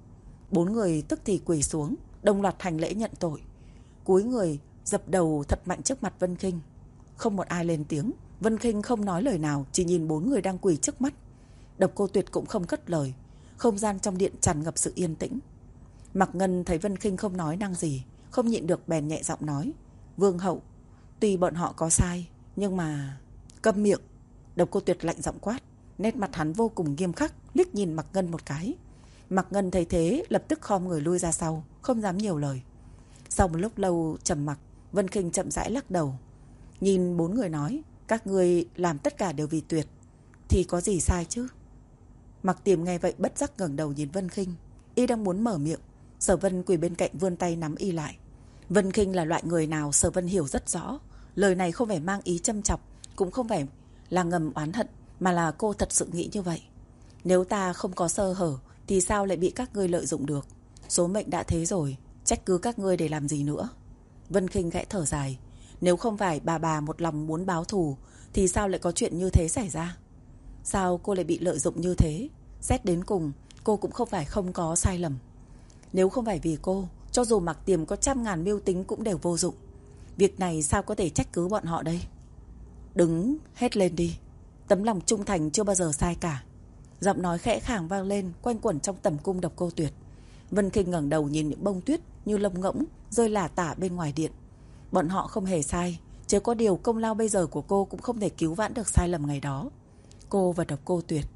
Bốn người tức thì quỳ xuống, đồng loạt hành lễ nhận tội, cúi người dập đầu thật mạnh trước mặt Vân Khinh. Không một ai lên tiếng. Vân Khinh không nói lời nào, chỉ nhìn bốn người đang quỳ trước mắt. Độc Cô Tuyệt cũng không cất lời. Không gian trong điện tràn ngập sự yên tĩnh. Mặc Ngân thấy Vân Khinh không nói năng gì, không nhịn được bèn nhẹ giọng nói: "Vương hậu, tuy bọn họ có sai, nhưng mà..." "Câm miệng!" Độc Cô Tuyệt lạnh giọng quát. Nét mặt hắn vô cùng nghiêm khắc, liếc nhìn Mặc Ngân một cái. Mặc Ngân thấy thế lập tức khom người lui ra sau, không dám nhiều lời. Sau một lúc lâu trầm mặc, Vân Khinh chậm rãi lắc đầu, nhìn bốn người nói: "Các ngươi làm tất cả đều vì Tuyệt, thì có gì sai chứ?" Mặc Tiềm nghe vậy bất giác ngẩng đầu nhìn Vân Khinh. Y đang muốn mở miệng, Sở Vân quỳ bên cạnh vươn tay nắm y lại. Vân Khinh là loại người nào Sở Vân hiểu rất rõ. Lời này không phải mang ý châm chọc, cũng không phải là ngầm oán hận, mà là cô thật sự nghĩ như vậy. Nếu ta không có sơ hở thì sao lại bị các ngươi lợi dụng được? Số mệnh đã thế rồi, trách cứ các ngươi để làm gì nữa? Vân Khinh khẽ thở dài. Nếu không phải bà bà một lòng muốn báo thù thì sao lại có chuyện như thế xảy ra? Sao cô lại bị lợi dụng như thế? Xét đến cùng, cô cũng không phải không có sai lầm. Nếu không phải vì cô, cho dù Mặc Tiềm có trăm ngàn mưu tính cũng đều vô dụng. Việc này sao có thể trách cứ bọn họ đây? Đứng hết lên đi. Tấm lòng trung thành chưa bao giờ sai cả. Giọng nói khẽ khàng vang lên, quanh quẩn trong tầm cung Độc Cô Tuyệt. Vân Khinh ngẩng đầu nhìn những bông tuyết như lông ngỗng rơi lả tả bên ngoài điện. Bọn họ không hề sai, chỉ có điều công lao bây giờ của cô cũng không thể cứu vãn được sai lầm ngày đó. Cô và Độc Cô Tuyệt.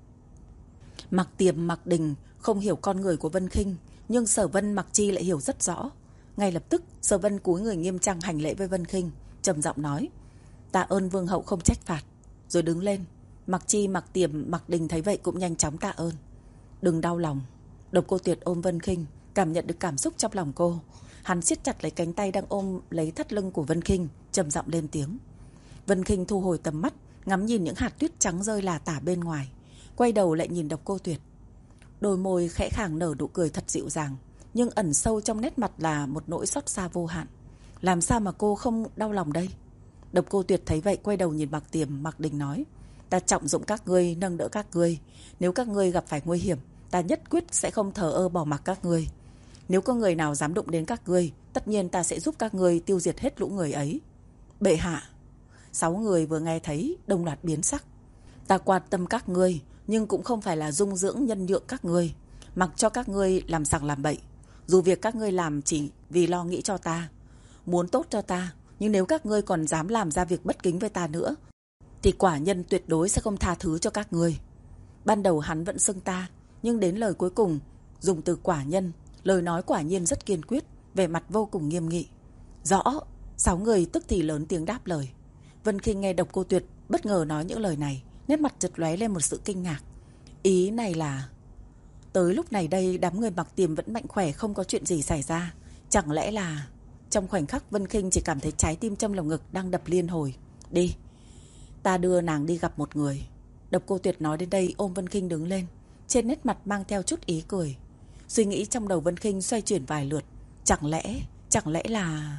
Mặc Tiềm, Mặc Đình không hiểu con người của Vân Khinh, nhưng Sở Vân, Mặc Chi lại hiểu rất rõ. Ngay lập tức Sở Vân cúi người nghiêm trang hành lễ với Vân Khinh, trầm giọng nói: "Tạ ơn Vương hậu không trách phạt." Rồi đứng lên. Mặc Chi, Mặc Tiềm, Mặc Đình thấy vậy cũng nhanh chóng tạ ơn. "Đừng đau lòng." Độc Cô Tuyệt ôm Vân Khinh, cảm nhận được cảm xúc trong lòng cô. Hắn siết chặt lấy cánh tay đang ôm lấy thắt lưng của Vân Khinh, trầm giọng lên tiếng. Vân Khinh thu hồi tầm mắt, ngắm nhìn những hạt tuyết trắng rơi lả tả bên ngoài, quay đầu lại nhìn Độc Cô Tuyệt. Đôi môi khẽ khàng nở nụ cười thật dịu dàng, nhưng ẩn sâu trong nét mặt là một nỗi xót xa vô hạn. Làm sao mà cô không đau lòng đây? Độc Cô Tuyệt thấy vậy quay đầu nhìn Mặc Tiềm, Mặc Đình nói: "Ta trọng dụng các ngươi, nâng đỡ các ngươi. Nếu các ngươi gặp phải nguy hiểm, ta nhất quyết sẽ không thờ ơ bỏ mặc các ngươi. Nếu có người nào dám đụng đến các ngươi, tất nhiên ta sẽ giúp các ngươi tiêu diệt hết lũ người ấy. Bệ hạ. Sáu người vừa nghe thấy đồng loạt biến sắc. Ta quan tâm các ngươi, nhưng cũng không phải là dung dưỡng nhân nhượng các ngươi, mặc cho các ngươi làm sằng làm bậy. Dù việc các ngươi làm chỉ vì lo nghĩ cho ta, muốn tốt cho ta, nhưng nếu các ngươi còn dám làm ra việc bất kính với ta nữa, thì quả nhân tuyệt đối sẽ không tha thứ cho các ngươi. Ban đầu hắn vẫn xưng ta, nhưng đến lời cuối cùng dùng từ quả nhân, lời nói quả nhiên rất kiên quyết, vẻ mặt vô cùng nghiêm nghị. Rõ. Sáu người tức thì lớn tiếng đáp lời. Vân Khinh nghe Độc Cô Tuyệt bất ngờ nói những lời này, nét mặt chợt lóe lên một sự kinh ngạc. Ý này là tới lúc này đây đám người Mặc Tiềm vẫn mạnh khỏe, không có chuyện gì xảy ra. Chẳng lẽ là... Trong khoảnh khắc Vân Khinh chỉ cảm thấy trái tim trong lồng ngực đang đập liên hồi. Đi, ta đưa nàng đi gặp một người. Độc Cô Tuyệt nói đến đây ôm Vân Khinh đứng lên, trên nét mặt mang theo chút ý cười. Suy nghĩ trong đầu Vân Khinh xoay chuyển vài lượt. Chẳng lẽ, chẳng lẽ là...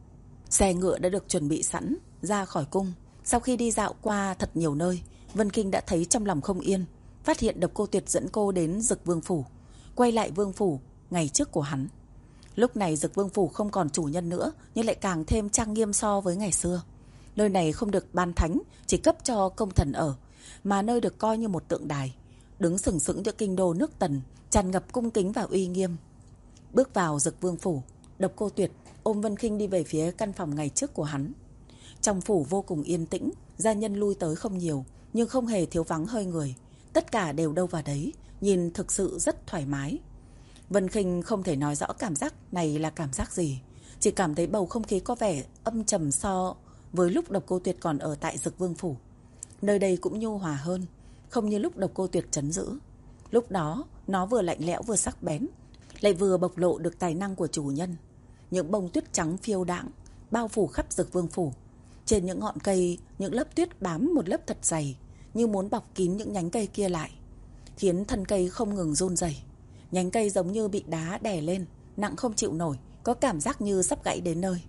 Xe ngựa đã được chuẩn bị sẵn, ra khỏi cung. Sau khi đi dạo qua thật nhiều nơi, Vân Khinh đã thấy trong lòng không yên, phát hiện Độc Cô Tuyệt dẫn cô đến Dực Vương Phủ, quay lại Vương Phủ ngày trước của hắn. Lúc này Dực Vương Phủ không còn chủ nhân nữa, nhưng lại càng thêm trang nghiêm so với ngày xưa. Nơi này không được ban thánh, chỉ cấp cho công thần ở, mà nơi được coi như một tượng đài, đứng sừng sững giữa kinh đô nước Tần, tràn ngập cung kính và uy nghiêm. Bước vào Dực Vương Phủ, Độc Cô Tuyệt ôm Vân Khinh đi về phía căn phòng ngày trước của hắn. Trong phủ vô cùng yên tĩnh, gia nhân lui tới không nhiều, nhưng không hề thiếu vắng hơi người. Tất cả đều đâu vào đấy, nhìn thực sự rất thoải mái. Vân Khinh không thể nói rõ cảm giác này là cảm giác gì, chỉ cảm thấy bầu không khí có vẻ âm trầm so với lúc Độc Cô Tuyệt còn ở tại Dực Vương Phủ. Nơi đây cũng nhu hòa hơn, không như lúc Độc Cô Tuyệt trấn giữ. Lúc đó nó vừa lạnh lẽo vừa sắc bén, lại vừa bộc lộ được tài năng của chủ nhân. Những bông tuyết trắng phiêu đãng bao phủ khắp Dực Vương Phủ. Trên những ngọn cây, những lớp tuyết bám một lớp thật dày, như muốn bọc kín những nhánh cây kia lại, khiến thân cây không ngừng run rẩy. Nhánh cây giống như bị đá đè lên, nặng không chịu nổi, có cảm giác như sắp gãy đến nơi.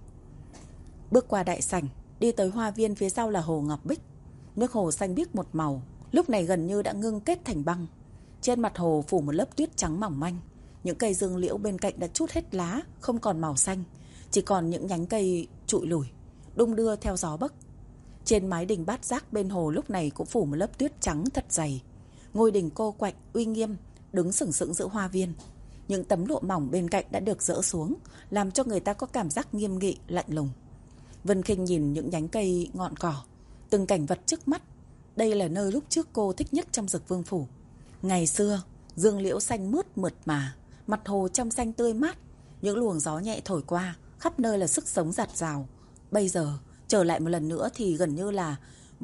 Bước qua đại sảnh, đi tới hoa viên, phía sau là hồ ngọc bích. Nước hồ xanh biếc một màu, lúc này gần như đã ngưng kết thành băng. Trên mặt hồ phủ một lớp tuyết trắng mỏng manh. Những cây dương liễu bên cạnh đã trút hết lá, không còn màu xanh, chỉ còn những nhánh cây trụi lủi, đung đưa theo gió bấc. Trên mái đình bát giác bên hồ lúc này cũng phủ một lớp tuyết trắng thật dày. Ngôi đình cô quạnh uy nghiêm đứng sừng sững giữa hoa viên. Những tấm lụa mỏng bên cạnh đã được dỡ xuống, làm cho người ta có cảm giác nghiêm nghị, lạnh lùng. Vân Khinh nhìn những nhánh cây, ngọn cỏ, từng cảnh vật trước mắt. Đây là nơi lúc trước cô thích nhất trong Dực Vương Phủ. Ngày xưa, dương liễu xanh mướt mượt mà, mặt hồ trong xanh tươi mát, những luồng gió nhẹ thổi qua, khắp nơi là sức sống dạt dào. Bây giờ, trở lại một lần nữa thì gần như là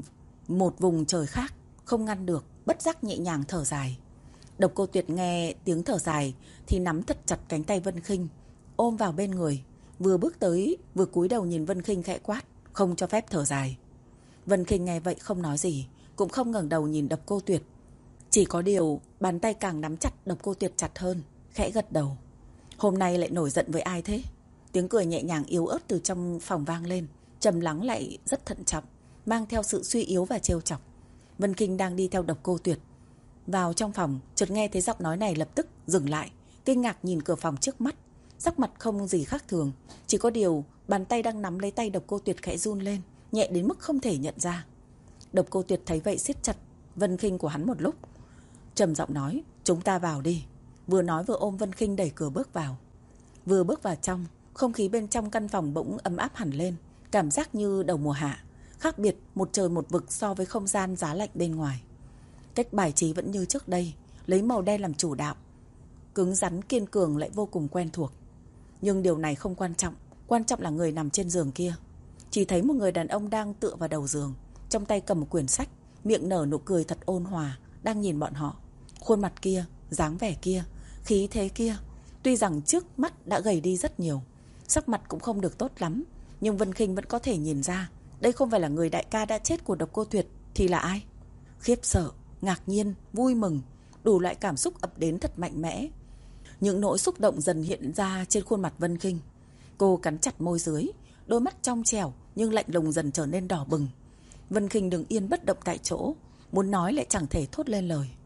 một vùng trời khác, không ngăn được, bất giác nhẹ nhàng thở dài. Độc Cô Tuyệt nghe tiếng thở dài thì nắm thật chặt cánh tay Vân Khinh, ôm vào bên người, vừa bước tới vừa cúi đầu nhìn Vân Khinh khẽ quát, không cho phép thở dài. Vân Khinh nghe vậy không nói gì, cũng không ngẩng đầu nhìn Độc Cô Tuyệt. Chỉ có điều bàn tay càng nắm chặt Độc Cô Tuyệt chặt hơn, khẽ gật đầu. Hôm nay lại nổi giận với ai thế? Tiếng cười nhẹ nhàng yếu ớt từ trong phòng vang lên, trầm lắng lại rất thận trọng, mang theo sự suy yếu và trêu chọc. Vân Khinh đang đi theo Độc Cô Tuyệt vào trong phòng, chợt nghe thấy giọng nói này, lập tức dừng lại, kinh ngạc nhìn cửa phòng trước mắt. Sắc mặt không gì khác thường, chỉ có điều bàn tay đang nắm lấy tay Độc Cô Tuyệt khẽ run lên, nhẹ đến mức không thể nhận ra. Độc Cô Tuyệt thấy vậy siết chặt Vân Khinh của hắn một lúc, trầm giọng nói, chúng ta vào đi. Vừa nói vừa ôm Vân Khinh đẩy cửa bước vào. Vừa bước vào trong, không khí bên trong căn phòng bỗng ấm áp hẳn lên, cảm giác như đầu mùa hạ, khác biệt một trời một vực so với không gian giá lạnh bên ngoài. Cách bài trí vẫn như trước đây, lấy màu đen làm chủ đạo, cứng rắn kiên cường lại vô cùng quen thuộc. Nhưng điều này không quan trọng, quan trọng là người nằm trên giường kia. Chỉ thấy một người đàn ông đang tựa vào đầu giường, trong tay cầm một quyển sách, miệng nở nụ cười thật ôn hòa, đang nhìn bọn họ. Khuôn mặt kia, dáng vẻ kia, khí thế kia, tuy rằng trước mắt đã gầy đi rất nhiều, sắc mặt cũng không được tốt lắm, nhưng Vân Khinh vẫn có thể nhìn ra đây không phải là người đại ca đã chết của Độc Cô Tuyệt thì là ai. Khiếp sợ, ngạc nhiên, vui mừng, đủ loại cảm xúc ập đến thật mạnh mẽ. Những nỗi xúc động dần hiện ra trên khuôn mặt Vân Khinh. Cô cắn chặt môi dưới, đôi mắt trong trẻo nhưng lạnh lùng dần trở nên đỏ bừng. Vân Khinh đứng yên bất động tại chỗ, muốn nói lại chẳng thể thốt lên lời.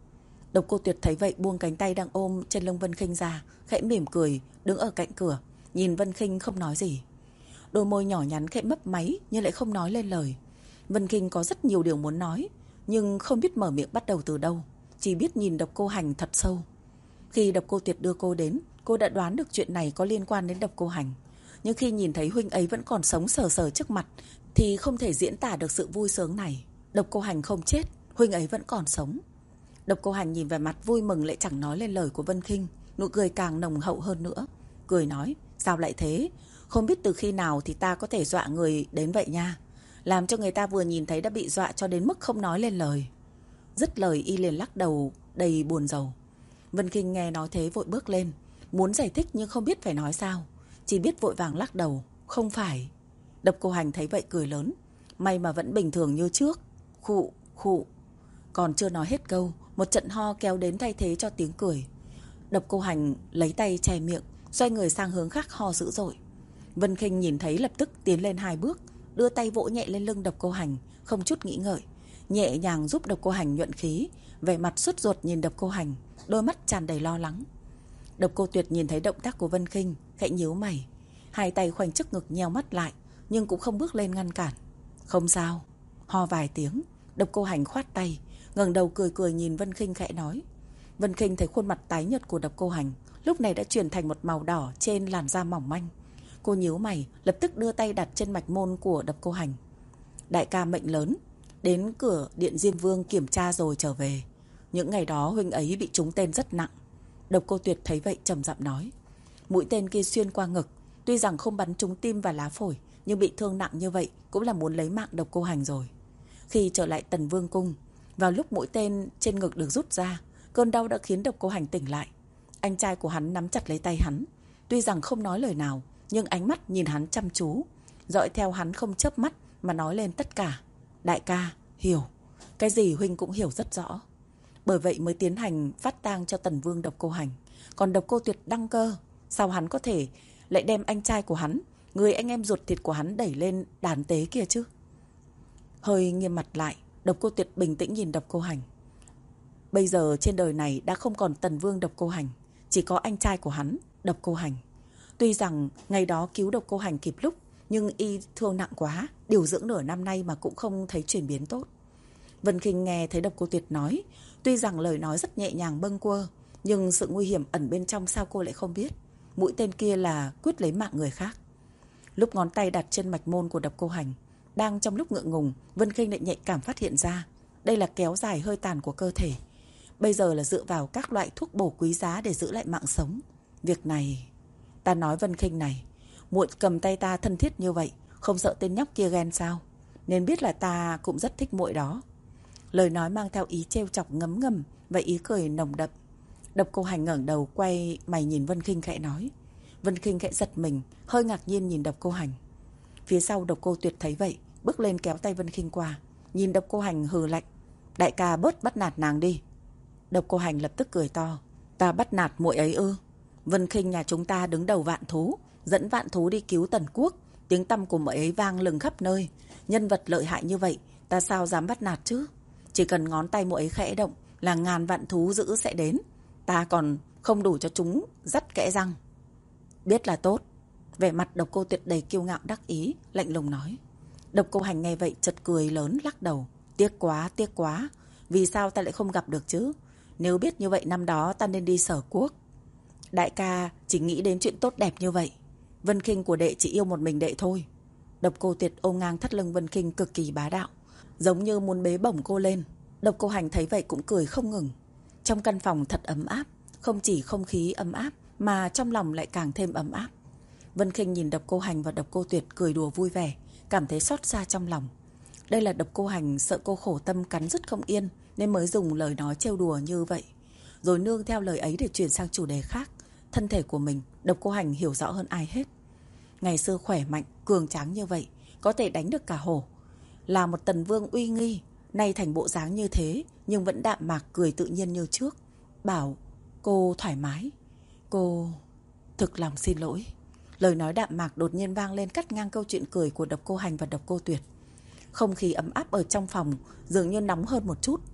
Độc Cô Tuyệt thấy vậy buông cánh tay đang ôm trên lưng Vân Khinh ra, khẽ mỉm cười, đứng ở cạnh cửa, nhìn Vân Khinh không nói gì. Đôi môi nhỏ nhắn khẽ mấp máy nhưng lại không nói lên lời. Vân Khinh có rất nhiều điều muốn nói, nhưng không biết mở miệng bắt đầu từ đâu, chỉ biết nhìn Độc Cô Hành thật sâu. Khi Độc Cô Tuyệt đưa cô đến, cô đã đoán được chuyện này có liên quan đến Độc Cô Hành. Nhưng khi nhìn thấy huynh ấy vẫn còn sống sờ sờ trước mặt thì không thể diễn tả được sự vui sướng này. Độc Cô Hành không chết, huynh ấy vẫn còn sống. Độc Cô Hành nhìn về mặt vui mừng lại chẳng nói lên lời của Vân Khinh, nụ cười càng nồng hậu hơn nữa. Cười nói, sao lại thế? Không biết từ khi nào thì ta có thể dọa người đến vậy nha. Làm cho người ta vừa nhìn thấy đã bị dọa cho đến mức không nói lên lời. Dứt lời y liền lắc đầu đầy buồn rầu. Vân Khinh nghe nói thế vội bước lên, muốn giải thích nhưng không biết phải nói sao, chỉ biết vội vàng lắc đầu. Không phải. Độc Cô Hành thấy vậy cười lớn, may mà vẫn bình thường như trước. Khụ khụ. Còn chưa nói hết câu, một trận ho kéo đến thay thế cho tiếng cười. Độc Cô Hành lấy tay che miệng, xoay người sang hướng khác ho dữ dội. Vân Khinh nhìn thấy lập tức tiến lên hai bước, đưa tay vỗ nhẹ lên lưng Độc Cô Hành, không chút nghĩ ngợi, nhẹ nhàng giúp Độc Cô Hành nhuận khí, vẻ mặt sốt ruột nhìn Độc Cô Hành, đôi mắt tràn đầy lo lắng. Độc Cô Tuyệt nhìn thấy động tác của Vân Khinh, khẽ nhíu mày, hai tay khoanh trước ngực nheo mắt lại, nhưng cũng không bước lên ngăn cản. Không sao. Ho vài tiếng, Độc Cô Hành khoát tay, ngẩng đầu cười cười nhìn Vân Khinh khẽ nói. Vân Khinh thấy khuôn mặt tái nhợt của Độc Cô Hành lúc này đã chuyển thành một màu đỏ trên làn da mỏng manh. Cô nhíu mày, lập tức đưa tay đặt trên mạch môn của Độc Cô Hành. Đại ca mệnh lớn, đến cửa Điện Diêm Vương kiểm tra rồi trở về. Những ngày đó huynh ấy bị trúng tên rất nặng. Độc Cô Tuyệt thấy vậy trầm giọng nói. Mũi tên kia xuyên qua ngực, tuy rằng không bắn trúng tim và lá phổi, nhưng bị thương nặng như vậy cũng là muốn lấy mạng Độc Cô Hành rồi. Khi trở lại Tần Vương cung, vào lúc mũi tên trên ngực được rút ra, cơn đau đã khiến Độc Cô Hành tỉnh lại. Anh trai của hắn nắm chặt lấy tay hắn, tuy rằng không nói lời nào, nhưng ánh mắt nhìn hắn chăm chú, dõi theo hắn không chớp mắt mà nói lên tất cả. Đại ca, hiểu. Cái gì huynh cũng hiểu rất rõ. Bởi vậy mới tiến hành phát tang cho Tần Vương Độc Cô Hành. Còn Độc Cô Tuyệt đăng cơ, sao hắn có thể lại đem anh trai của hắn, người anh em ruột thịt của hắn đẩy lên đàn tế kia chứ? Hơi nghiêm mặt lại, Độc Cô Tuyệt bình tĩnh nhìn Độc Cô Hành. Bây giờ trên đời này đã không còn Tần Vương Độc Cô Hành, chỉ có anh trai của hắn, Độc Cô Hành. Tuy rằng ngày đó cứu Độc Cô Hành kịp lúc, nhưng y thương nặng quá, điều dưỡng nửa năm nay mà cũng không thấy chuyển biến tốt. Vân Khinh nghe thấy Độc Cô Tuyệt nói, tuy rằng lời nói rất nhẹ nhàng bâng quơ, nhưng sự nguy hiểm ẩn bên trong sao cô lại không biết. Mũi tên kia là quyết lấy mạng người khác. Lúc ngón tay đặt trên mạch môn của Độc Cô Hành, đang trong lúc ngượng ngùng, Vân Khinh lại nhạy cảm phát hiện ra, đây là kéo dài hơi tàn của cơ thể. Bây giờ là dựa vào các loại thuốc bổ quý giá để giữ lại mạng sống. Việc này, ta nói Vân Khinh này, muội cầm tay ta thân thiết như vậy, không sợ tên nhóc kia ghen sao? Nên biết là ta cũng rất thích muội đó. Lời nói mang theo ý trêu chọc ngấm ngầm và ý cười nồng đậm. Độc Cô Hành ngẩng đầu quay mày nhìn Vân Khinh khẽ nói. Vân Khinh khẽ giật mình, hơi ngạc nhiên nhìn Độc Cô Hành. Phía sau Độc Cô Tuyệt thấy vậy, bước lên kéo tay Vân Khinh qua, nhìn Độc Cô Hành hừ lạnh. Đại ca bớt bắt nạt nàng đi. Độc Cô Hành lập tức cười to. Ta bắt nạt muội ấy ư? Vân Khinh nhà chúng ta đứng đầu vạn thú, dẫn vạn thú đi cứu Tần Quốc, tiếng tăm của muội ấy vang lừng khắp nơi. Nhân vật lợi hại như vậy, ta sao dám bắt nạt chứ? Chỉ cần ngón tay muội ấy khẽ động là ngàn vạn thú dữ sẽ đến. Ta còn không đủ cho chúng dắt kẽ răng. Biết là tốt. Vẻ mặt Độc Cô Tuyệt đầy kiêu ngạo đắc ý, lạnh lùng nói. Độc Cô Hành nghe vậy chợt cười lớn lắc đầu. Tiếc quá, tiếc quá. Vì sao ta lại không gặp được chứ? Nếu biết như vậy năm đó ta nên đi Sở Quốc. Đại ca chỉ nghĩ đến chuyện tốt đẹp như vậy. Vân Khinh của đệ chỉ yêu một mình đệ thôi. Độc Cô Tuyệt ôm ngang thắt lưng Vân Khinh cực kỳ bá đạo, giống như muốn bế bổng cô lên. Độc Cô Hành thấy vậy cũng cười không ngừng. Trong căn phòng thật ấm áp, không chỉ không khí ấm áp mà trong lòng lại càng thêm ấm áp. Vân Khinh nhìn Độc Cô Hành và Độc Cô Tuyệt cười đùa vui vẻ, cảm thấy xót xa trong lòng. Đây là Độc Cô Hành sợ cô khổ tâm cắn rứt không yên nên mới dùng lời nói trêu đùa như vậy. Rồi nương theo lời ấy để chuyển sang chủ đề khác. Thân thể của mình, Độc Cô Hành hiểu rõ hơn ai hết. Ngày xưa khỏe mạnh, cường tráng như vậy, có thể đánh được cả hổ. Là một Tần Vương uy nghi, nay thành bộ dáng như thế, nhưng vẫn đạm mạc cười tự nhiên như trước. Bảo cô thoải mái. Cô thực lòng xin lỗi. Lời nói đạm mạc đột nhiên vang lên cắt ngang câu chuyện cười của Độc Cô Hành và Độc Cô Tuyệt. Không khí ấm áp ở trong phòng dường như nóng hơn một chút.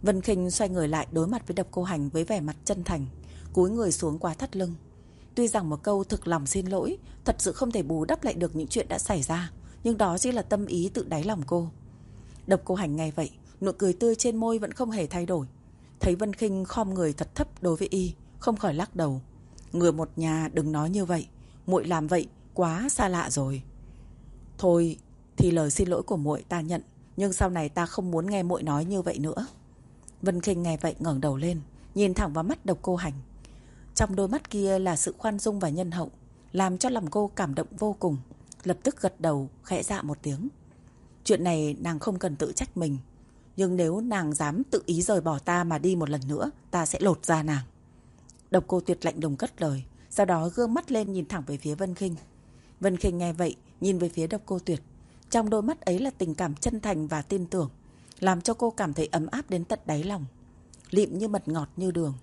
Vân Khinh xoay người lại đối mặt với Độc Cô Hành với vẻ mặt chân thành, cúi người xuống qua thắt lưng. Tuy rằng một câu thực lòng xin lỗi thật sự không thể bù đắp lại được những chuyện đã xảy ra, nhưng đó chỉ là tâm ý tự đáy lòng cô. Độc Cô Hành nghe vậy, nụ cười tươi trên môi vẫn không hề thay đổi. Thấy Vân Khinh khom người thật thấp đối với y, không khỏi lắc đầu. Người một nhà đừng nói như vậy, muội làm vậy quá xa lạ rồi. Thôi thì lời xin lỗi của muội ta nhận, nhưng sau này ta không muốn nghe muội nói như vậy nữa. Vân Khinh nghe vậy ngẩng đầu lên, nhìn thẳng vào mắt Độc Cô Hành. Trong đôi mắt kia là sự khoan dung và nhân hậu, làm cho lòng cô cảm động vô cùng. Lập tức gật đầu khẽ dạ một tiếng. Chuyện này nàng không cần tự trách mình, nhưng nếu nàng dám tự ý rời bỏ ta mà đi một lần nữa, ta sẽ lột da nàng. Độc Cô Tuyệt lạnh lùng cất lời, sau đó gương mắt lên nhìn thẳng về phía Vân Khinh. Vân Khinh nghe vậy, nhìn về phía Độc Cô Tuyệt. Trong đôi mắt ấy là tình cảm chân thành và tin tưởng, làm cho cô cảm thấy ấm áp đến tận đáy lòng, lịm như mật ngọt như đường.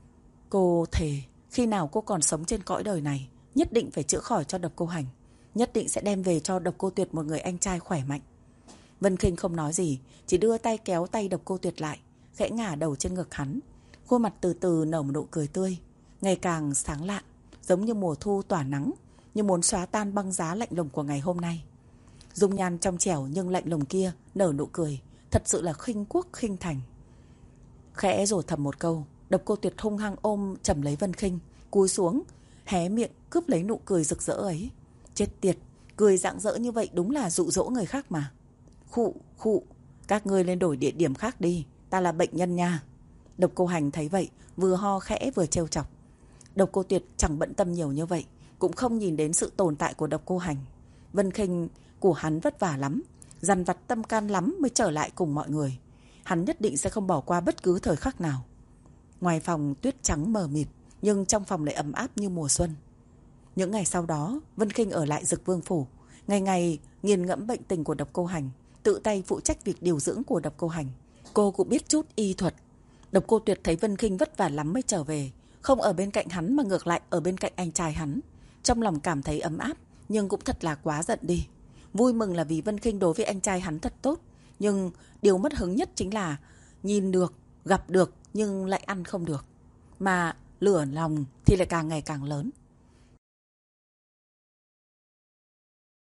Cô thề khi nào cô còn sống trên cõi đời này, nhất định phải chữa khỏi cho Độc Cô Hành, nhất định sẽ đem về cho Độc Cô Tuyệt một người anh trai khỏe mạnh. Vân Khinh không nói gì, chỉ đưa tay kéo tay Độc Cô Tuyệt lại, khẽ ngả đầu trên ngực hắn. Khuôn mặt từ từ nở một nụ cười tươi, ngày càng sáng lạn, giống như mùa thu tỏa nắng, như muốn xóa tan băng giá lạnh lùng của ngày hôm nay. Dung nhan trong trẻo nhưng lạnh lùng kia nở nụ cười, thật sự là khinh quốc khinh thành. Khẽ rổ thầm một câu, Độc Cô Tuyệt hung hăng ôm chầm lấy Vân Khinh, cúi xuống, hé miệng cướp lấy nụ cười rực rỡ ấy. Chết tiệt, cười rạng rỡ như vậy đúng là dụ dỗ người khác mà. Khụ, khụ, các ngươi lên đổi địa điểm khác đi, ta là bệnh nhân nha. Độc Cô Hành thấy vậy, vừa ho khẽ vừa trêu chọc. Độc Cô Tuyệt chẳng bận tâm nhiều như vậy, cũng không nhìn đến sự tồn tại của Độc Cô Hành. Vân Khinh của hắn vất vả lắm, dằn vặt tâm can lắm mới trở lại cùng mọi người. Hắn nhất định sẽ không bỏ qua bất cứ thời khắc nào. Ngoài phòng tuyết trắng mờ mịt, nhưng trong phòng lại ấm áp như mùa xuân. Những ngày sau đó, Vân Khinh ở lại Dực Vương phủ, ngày ngày nghiền ngẫm bệnh tình của Độc Cô Hành, tự tay phụ trách việc điều dưỡng của Độc Cô Hành. Cô cũng biết chút y thuật. Độc Cô Tuyệt thấy Vân Khinh vất vả lắm mới trở về, không ở bên cạnh hắn mà ngược lại ở bên cạnh anh trai hắn. Trong lòng cảm thấy ấm áp, nhưng cũng thật là quá giận đi. Vui mừng là vì Vân Khinh đối với anh trai hắn thật tốt, nhưng điều mất hứng nhất chính là nhìn được, gặp được nhưng lại ăn không được. Mà lửa lòng thì lại càng ngày càng lớn.